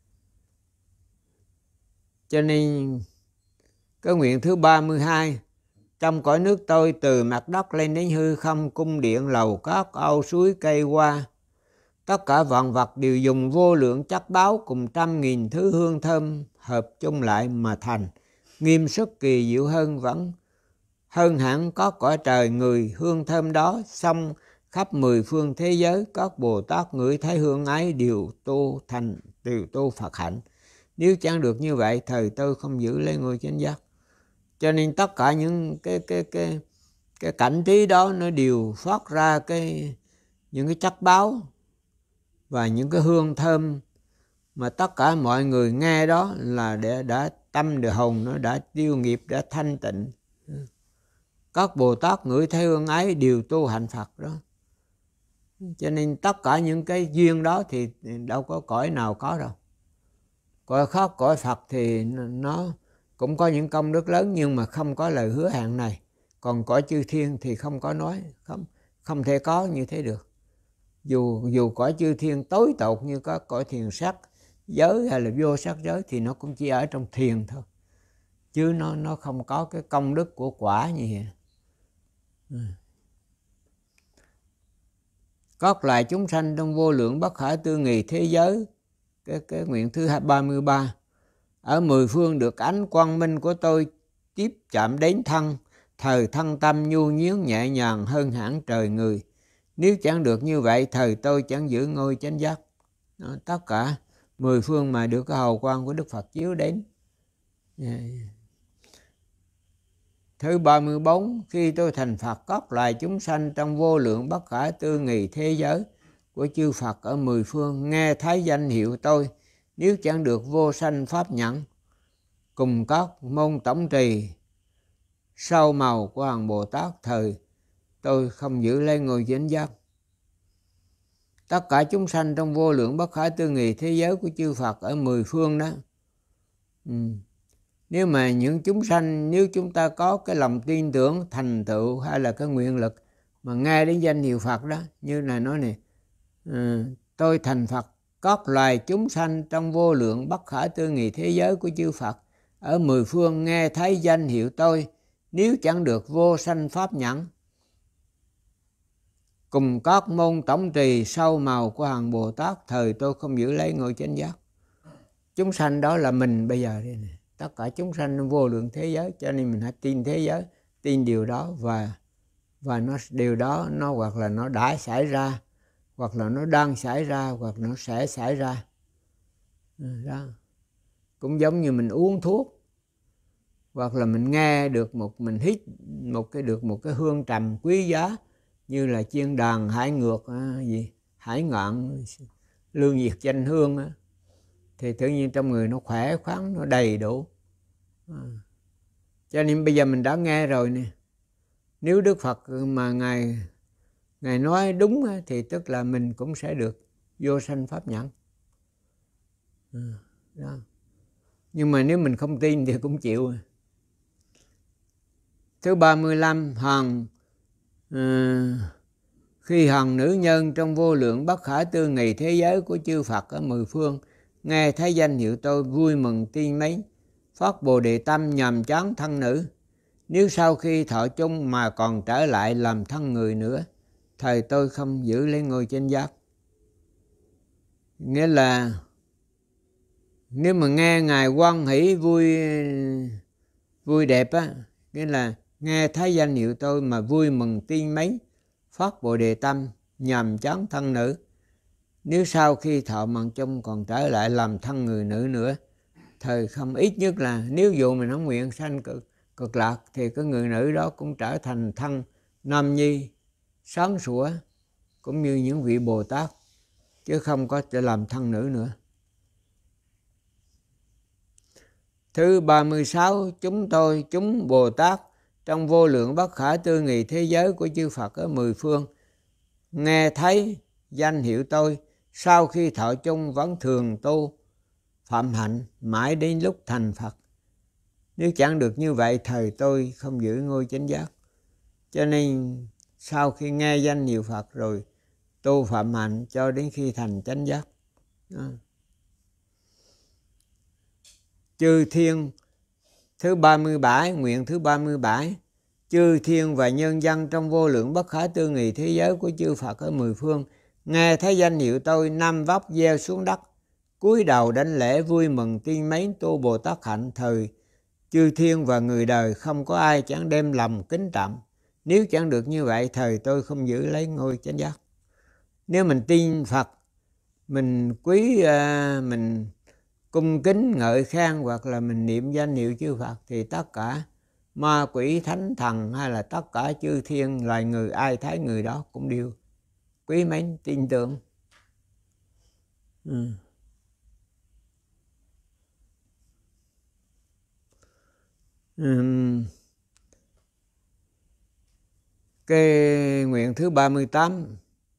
Cho nên cái nguyện thứ ba mươi hai, trong cõi nước tôi từ mặt đất lên đến hư không, cung điện lầu cát ao suối cây hoa, tất cả vạn vật đều dùng vô lượng chất báo cùng trăm nghìn thứ hương thơm hợp chung lại mà thành, nghiêm sức kỳ diệu hơn vẫn hơn hẳn có cõi trời người hương thơm đó. Xong khắp mười phương thế giới, các Bồ Tát ngửi thấy hương ấy đều tu thành đều tu Phật hạnh. Nếu chẳng được như vậy, thời tôi không giữ lấy ngôi chánh giác. Cho nên tất cả những cái cái cái cái cảnh trí đó nó đều phát ra cái những cái chất báo và những cái hương thơm mà tất cả mọi người nghe đó là để đã tâm được hồn nó đã tiêu nghiệp, đã thanh tịnh. Các Bồ Tát ngửi thấy hương ấy đều tu hạnh Phật đó. Cho nên tất cả những cái duyên đó thì đâu có cõi nào có đâu. Cõi khác, cõi Phật thì nó cũng có những công đức lớn, nhưng mà không có lời hứa hẹn này. Còn cõi chư thiên thì không có nói, không không thể có như thế được. Dù dù cõi chư thiên tối tột như các cõi thiền sắc giới hay là vô sắc giới thì nó cũng chỉ ở trong thiền thôi, chứ nó nó không có cái công đức của quả như vậy. Ừ. Các loài chúng sanh trong vô lượng bất khả tư nghì thế giới, cái cái nguyện thứ ba mươi ba, ở mười phương được ánh quang minh của tôi tiếp chạm đến thân, thời thân tâm nhu nhuyến nhẹ nhàng hơn hẳn trời người. Nếu chẳng được như vậy, thời tôi chẳng giữ ngôi chánh giác. Đó, tất cả mười phương mà được cái hào quang của Đức Phật chiếu đến. Yeah. Thứ ba mươi bốn, khi tôi thành Phật, các loài chúng sanh trong vô lượng bất khả tư nghì thế giới của chư Phật ở mười phương nghe thấy danh hiệu tôi, nếu chẳng được vô sanh pháp nhẫn, cùng các môn tổng trì sau màu của hàng Bồ Tát, thời tôi không giữ lấy ngôi chánh giác. Tất cả chúng sanh trong vô lượng bất khả tư nghì thế giới của chư Phật ở mười phương đó. Ừ. Nếu mà những chúng sanh, nếu chúng ta có cái lòng tin tưởng, thành tựu hay là cái nguyện lực mà nghe đến danh hiệu Phật đó, như là nói này, ừ, tôi thành Phật, các loài chúng sanh trong vô lượng bất khả tư nghì thế giới của chư Phật ở mười phương nghe thấy danh hiệu tôi, nếu chẳng được vô sanh pháp nhẫn, cùng các môn tổng trì sau màu của hàng Bồ Tát, thời tôi không giữ lấy ngôi chánh giác. Chúng sanh đó là mình bây giờ đây này. tất cả chúng sanh trong vô lượng thế giới, cho nên mình hãy tin thế giới, tin điều đó, và và nó điều đó nó hoặc là nó đã xảy ra, hoặc là nó đang xảy ra, hoặc nó sẽ xảy ra. Đó. Cũng giống như mình uống thuốc, hoặc là mình nghe được một mình hít một cái được một cái hương trầm quý giá như là chiên đàn hải ngược à, gì hải ngạn lương diệt danh hương á, thì tự nhiên trong người nó khỏe khoắn, nó đầy đủ. À. Cho nên bây giờ mình đã nghe rồi nè, nếu Đức Phật mà ngài ngài nói đúng á, thì tức là mình cũng sẽ được vô sanh pháp nhẫn. À. Đó. Nhưng mà nếu mình không tin thì cũng chịu. Thứ ba mươi lăm, hằng à, khi hằng nữ nhân trong vô lượng bất khả tư nghị thế giới của chư Phật ở mười phương nghe thấy danh hiệu tôi vui mừng tin mến, phát bồ đề tâm nhàm chán thân nữ. Nếu sau khi thọ chung mà còn trở lại làm thân người nữa, thời tôi không giữ lấy ngôi chánh giác. Nghĩa là nếu mà nghe ngài hoan hỷ vui vui đẹp á, nghĩa là nghe thấy danh hiệu tôi mà vui mừng tin mến, phát bồ đề tâm nhàm chán thân nữ. Nếu sau khi thọ mạng chung còn trở lại làm thân người nữ nữa, thời không ít nhất là nếu dù mình không nguyện sanh cực, cực lạc thì cái người nữ đó cũng trở thành thân nam nhi sáng sủa cũng như những vị Bồ Tát, chứ không có để làm thân nữ nữa. Thứ ba mươi sáu, chúng tôi, chúng Bồ Tát trong vô lượng bất khả tư nghị thế giới của chư Phật ở mười phương nghe thấy danh hiệu tôi, sau khi thọ chung vẫn thường tu phạm hạnh mãi đến lúc thành Phật. Nếu chẳng được như vậy, thời tôi không giữ ngôi chánh giác. Cho nên sau khi nghe danh hiệu Phật rồi tu phạm hạnh cho đến khi thành chánh giác. Đó. Chư thiên thứ ba mươi bảy, nguyện thứ ba mươi bảy, chư thiên và nhân dân trong vô lượng bất khả tư nghị thế giới của chư Phật ở mười phương nghe thấy danh hiệu tôi, năm vóc gieo xuống đất, cúi đầu đảnh lễ vui mừng tin mến tu Bồ Tát hạnh. Thời chư thiên và người đời không có ai chẳng đem lòng kính trọng. Nếu chẳng được như vậy, thời tôi không giữ lấy ngôi chánh giác. Nếu mình tin Phật, mình quý mình cung kính ngợi khen, hoặc là mình niệm danh hiệu chư Phật, thì tất cả ma quỷ thánh thần hay là tất cả chư thiên loài người ai thấy người đó cũng đều quý mến tin tưởng. Ừ. Ừ. Cái nguyện thứ ba mươi tám,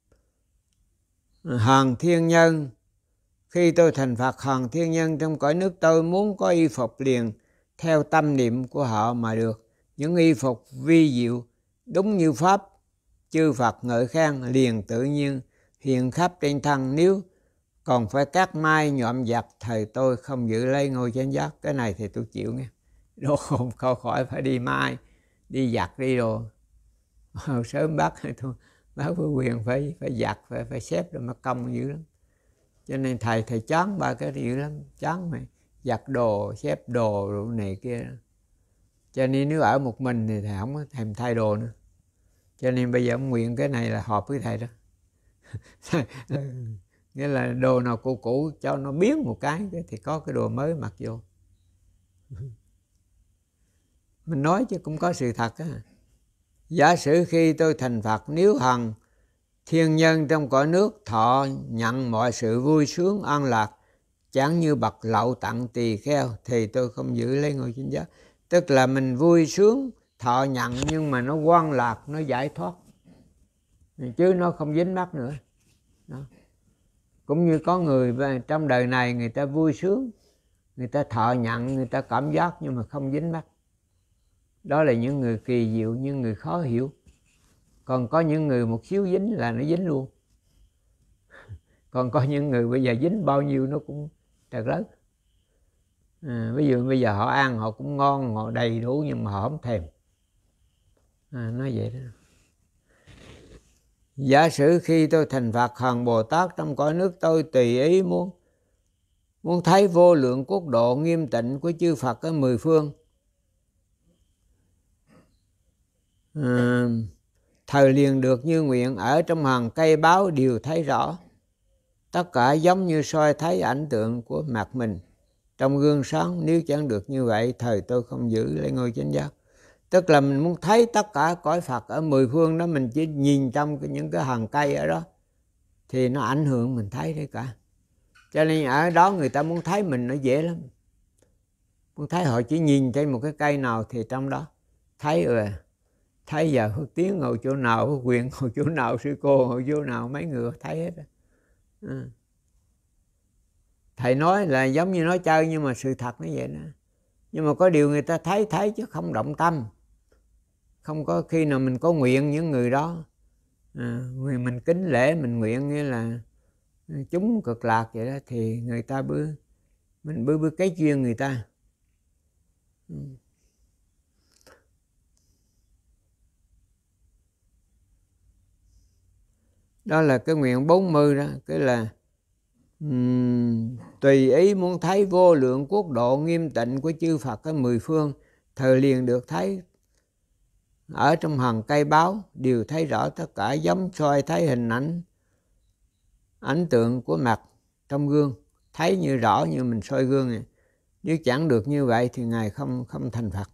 hàng thiên nhân, khi tôi thành Phật, hàng thiên nhân trong cõi nước tôi muốn có y phục liền theo tâm niệm của họ mà được. Những y phục vi diệu đúng như pháp chư Phật ngợi khen liền tự nhiên hiện khắp trên thân. Nếu còn phải cắt mai nhuộm giặt, thầy tôi không giữ lấy ngôi chánh giác. Cái này thì tôi chịu nghe. Đồ không khỏi khỏi phải đi mai, đi giặt đi đồ. Sớm bác thôi, bác với quyền phải phải giặt, phải phải xếp rồi mà công dữ lắm. Cho nên thầy thầy chán ba cái dữ lắm, chán mày giặt đồ, xếp đồ rồi này kia. Cho nên nếu ở một mình thì thầy không có thèm thay đồ nữa. Cho nên bây giờ ông nguyện cái này là họp với thầy đó. Nghĩa là đồ nào cũ cũ cho nó biến một cái thì có cái đồ mới mặc vô. Mình nói chứ cũng có sự thật á. Giả sử khi tôi thành Phật, nếu hằng thiên nhân trong cõi nước thọ nhận mọi sự vui sướng an lạc, chẳng như bậc lậu tặng tỳ kheo, thì tôi không giữ lấy ngôi chánh giác. Tức là mình vui sướng thọ nhận nhưng mà nó quan lạc, nó giải thoát, chứ nó không dính mắc nữa. Đó. Cũng như có người trong đời này người ta vui sướng, người ta thọ nhận, người ta cảm giác nhưng mà không dính mắc. Đó là những người kỳ diệu, những người khó hiểu. Còn có những người một xíu dính là nó dính luôn. Còn có những người bây giờ dính bao nhiêu nó cũng trật lớn. À, ví dụ bây giờ họ ăn họ cũng ngon, họ đầy đủ nhưng mà họ không thèm. À, nói vậy đó. Giả sử khi tôi thành Phật, hằng Bồ Tát trong cõi nước tôi tùy ý muốn muốn thấy vô lượng quốc độ nghiêm tịnh của chư Phật ở mười phương. À, thời liền được như nguyện, ở trong hàng cây báo đều thấy rõ. Tất cả giống như soi thấy ảnh tượng của mặt mình trong gương sáng. Nếu chẳng được như vậy, thời tôi không giữ lấy ngôi chánh giác. Tức là mình muốn thấy tất cả cõi Phật ở mười phương đó, mình chỉ nhìn trong những cái hàng cây ở đó thì nó ảnh hưởng mình thấy đấy cả. Cho nên ở đó người ta muốn thấy mình nó dễ lắm. Muốn thấy họ chỉ nhìn trên một cái cây nào thì trong đó thấy rồi. Thấy giờ Phước Tiến ngồi chỗ nào, Phước Quyền ngồi chỗ nào, sư cô ngồi chỗ nào, mấy người thấy hết. À. Thầy nói là giống như nói chơi nhưng mà sự thật nó vậy đó. Nhưng mà có điều người ta thấy thấy chứ không động tâm. Không có khi nào mình có nguyện những người đó. À, mình kính lễ, mình nguyện như là chúng cực lạc vậy đó, thì người ta bữa mình bữa bữa cái duyên người ta. Đó là cái nguyện bốn mươi đó. Cái là um, tùy ý muốn thấy vô lượng quốc độ nghiêm tịnh của chư Phật ở mười phương, thời liền được thấy. Ở trong hàng cây báo đều thấy rõ tất cả, giống soi thấy hình ảnh ảnh tượng của mặt trong gương, thấy như rõ như mình soi gương này. Nếu chẳng được như vậy thì Ngài không không thành Phật.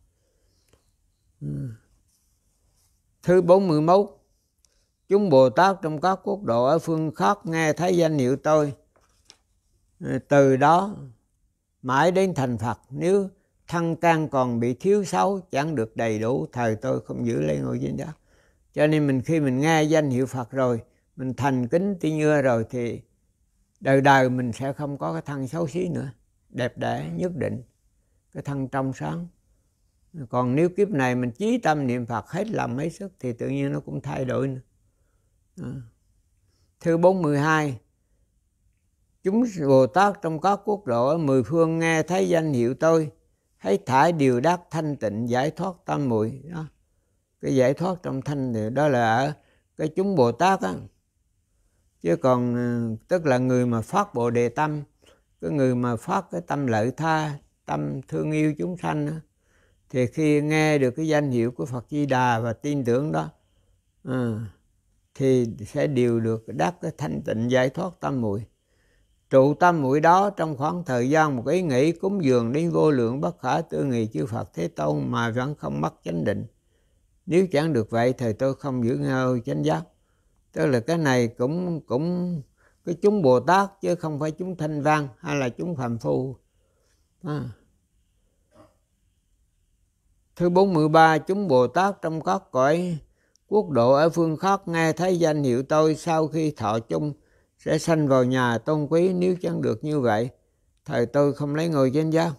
Thứ bốn mươi mốt, chúng Bồ Tát trong các quốc độ ở phương khác nghe thấy danh hiệu tôi, từ đó mãi đến thành Phật. Nếu thân căn còn bị thiếu xấu, chẳng được đầy đủ, thời tôi không giữ lấy ngôi chánh giác. Cho nên mình khi mình nghe danh hiệu Phật rồi, mình thành kính tin ưa rồi, thì đời đời mình sẽ không có cái thân xấu xí nữa, đẹp đẽ nhất định, cái thân trong sáng. Còn nếu kiếp này mình chí tâm niệm Phật hết lòng hết sức thì tự nhiên nó cũng thay đổi nữa. À. Thứ bốn mươi hai, chúng Bồ Tát trong các quốc độ ở mười phương nghe thấy danh hiệu tôi, hết thảy đều đắc thanh tịnh giải thoát tam muội. Đó, cái giải thoát trong thanh thì đó là ở cái chúng Bồ Tát á. Chứ còn tức là người mà phát Bồ Đề tâm, cái người mà phát cái tâm lợi tha, tâm thương yêu chúng sanh á, thì khi nghe được cái danh hiệu của Phật Di Đà và tin tưởng đó, à, thì sẽ đều được đắc cái thanh tịnh giải thoát tam muội. Trụ tâm muội đó trong khoảng thời gian một ý nghĩ cúng dường đến vô lượng bất khả tư nghị chư Phật Thế Tôn mà vẫn không mất chánh định. Nếu chẳng được vậy thì tôi không giữ ngôi chánh giác. Tức là cái này cũng cũng cái chúng Bồ Tát chứ không phải chúng thanh văn hay là chúng phàm phu. À. Thứ bốn mươi ba, chúng Bồ Tát trong các cõi quốc độ ở phương khác nghe thấy danh hiệu tôi, sau khi thọ chung sẽ sanh vào nhà tôn quý. Nếu chẳng được như vậy, thời tôi không lấy ngôi chánh giác.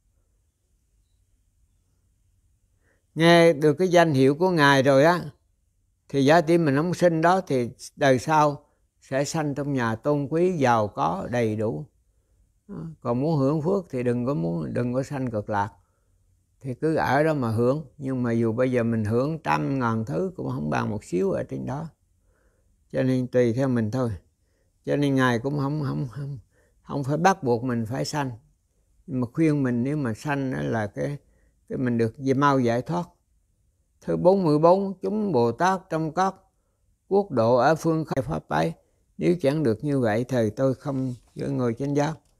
Nghe được cái danh hiệu của Ngài rồi á, thì giá trị mình không sinh đó thì đời sau sẽ sanh trong nhà tôn quý, giàu có, đầy đủ. Còn muốn hưởng phước thì đừng có muốn đừng có sanh cực lạc, thì cứ ở đó mà hưởng. Nhưng mà dù bây giờ mình hưởng trăm ngàn thứ cũng không bằng một xíu ở trên đó. Cho nên tùy theo mình thôi. Cho nên Ngài cũng không không không không phải bắt buộc mình phải sanh, nhưng mà khuyên mình nếu mà sanh đó là cái cái mình được mau giải thoát. Thứ bốn mươi bốn, chúng Bồ Tát trong các quốc độ ở phương khai pháp ấy, nếu chẳng được như vậy thì tôi không giữ ngôi chánh giác.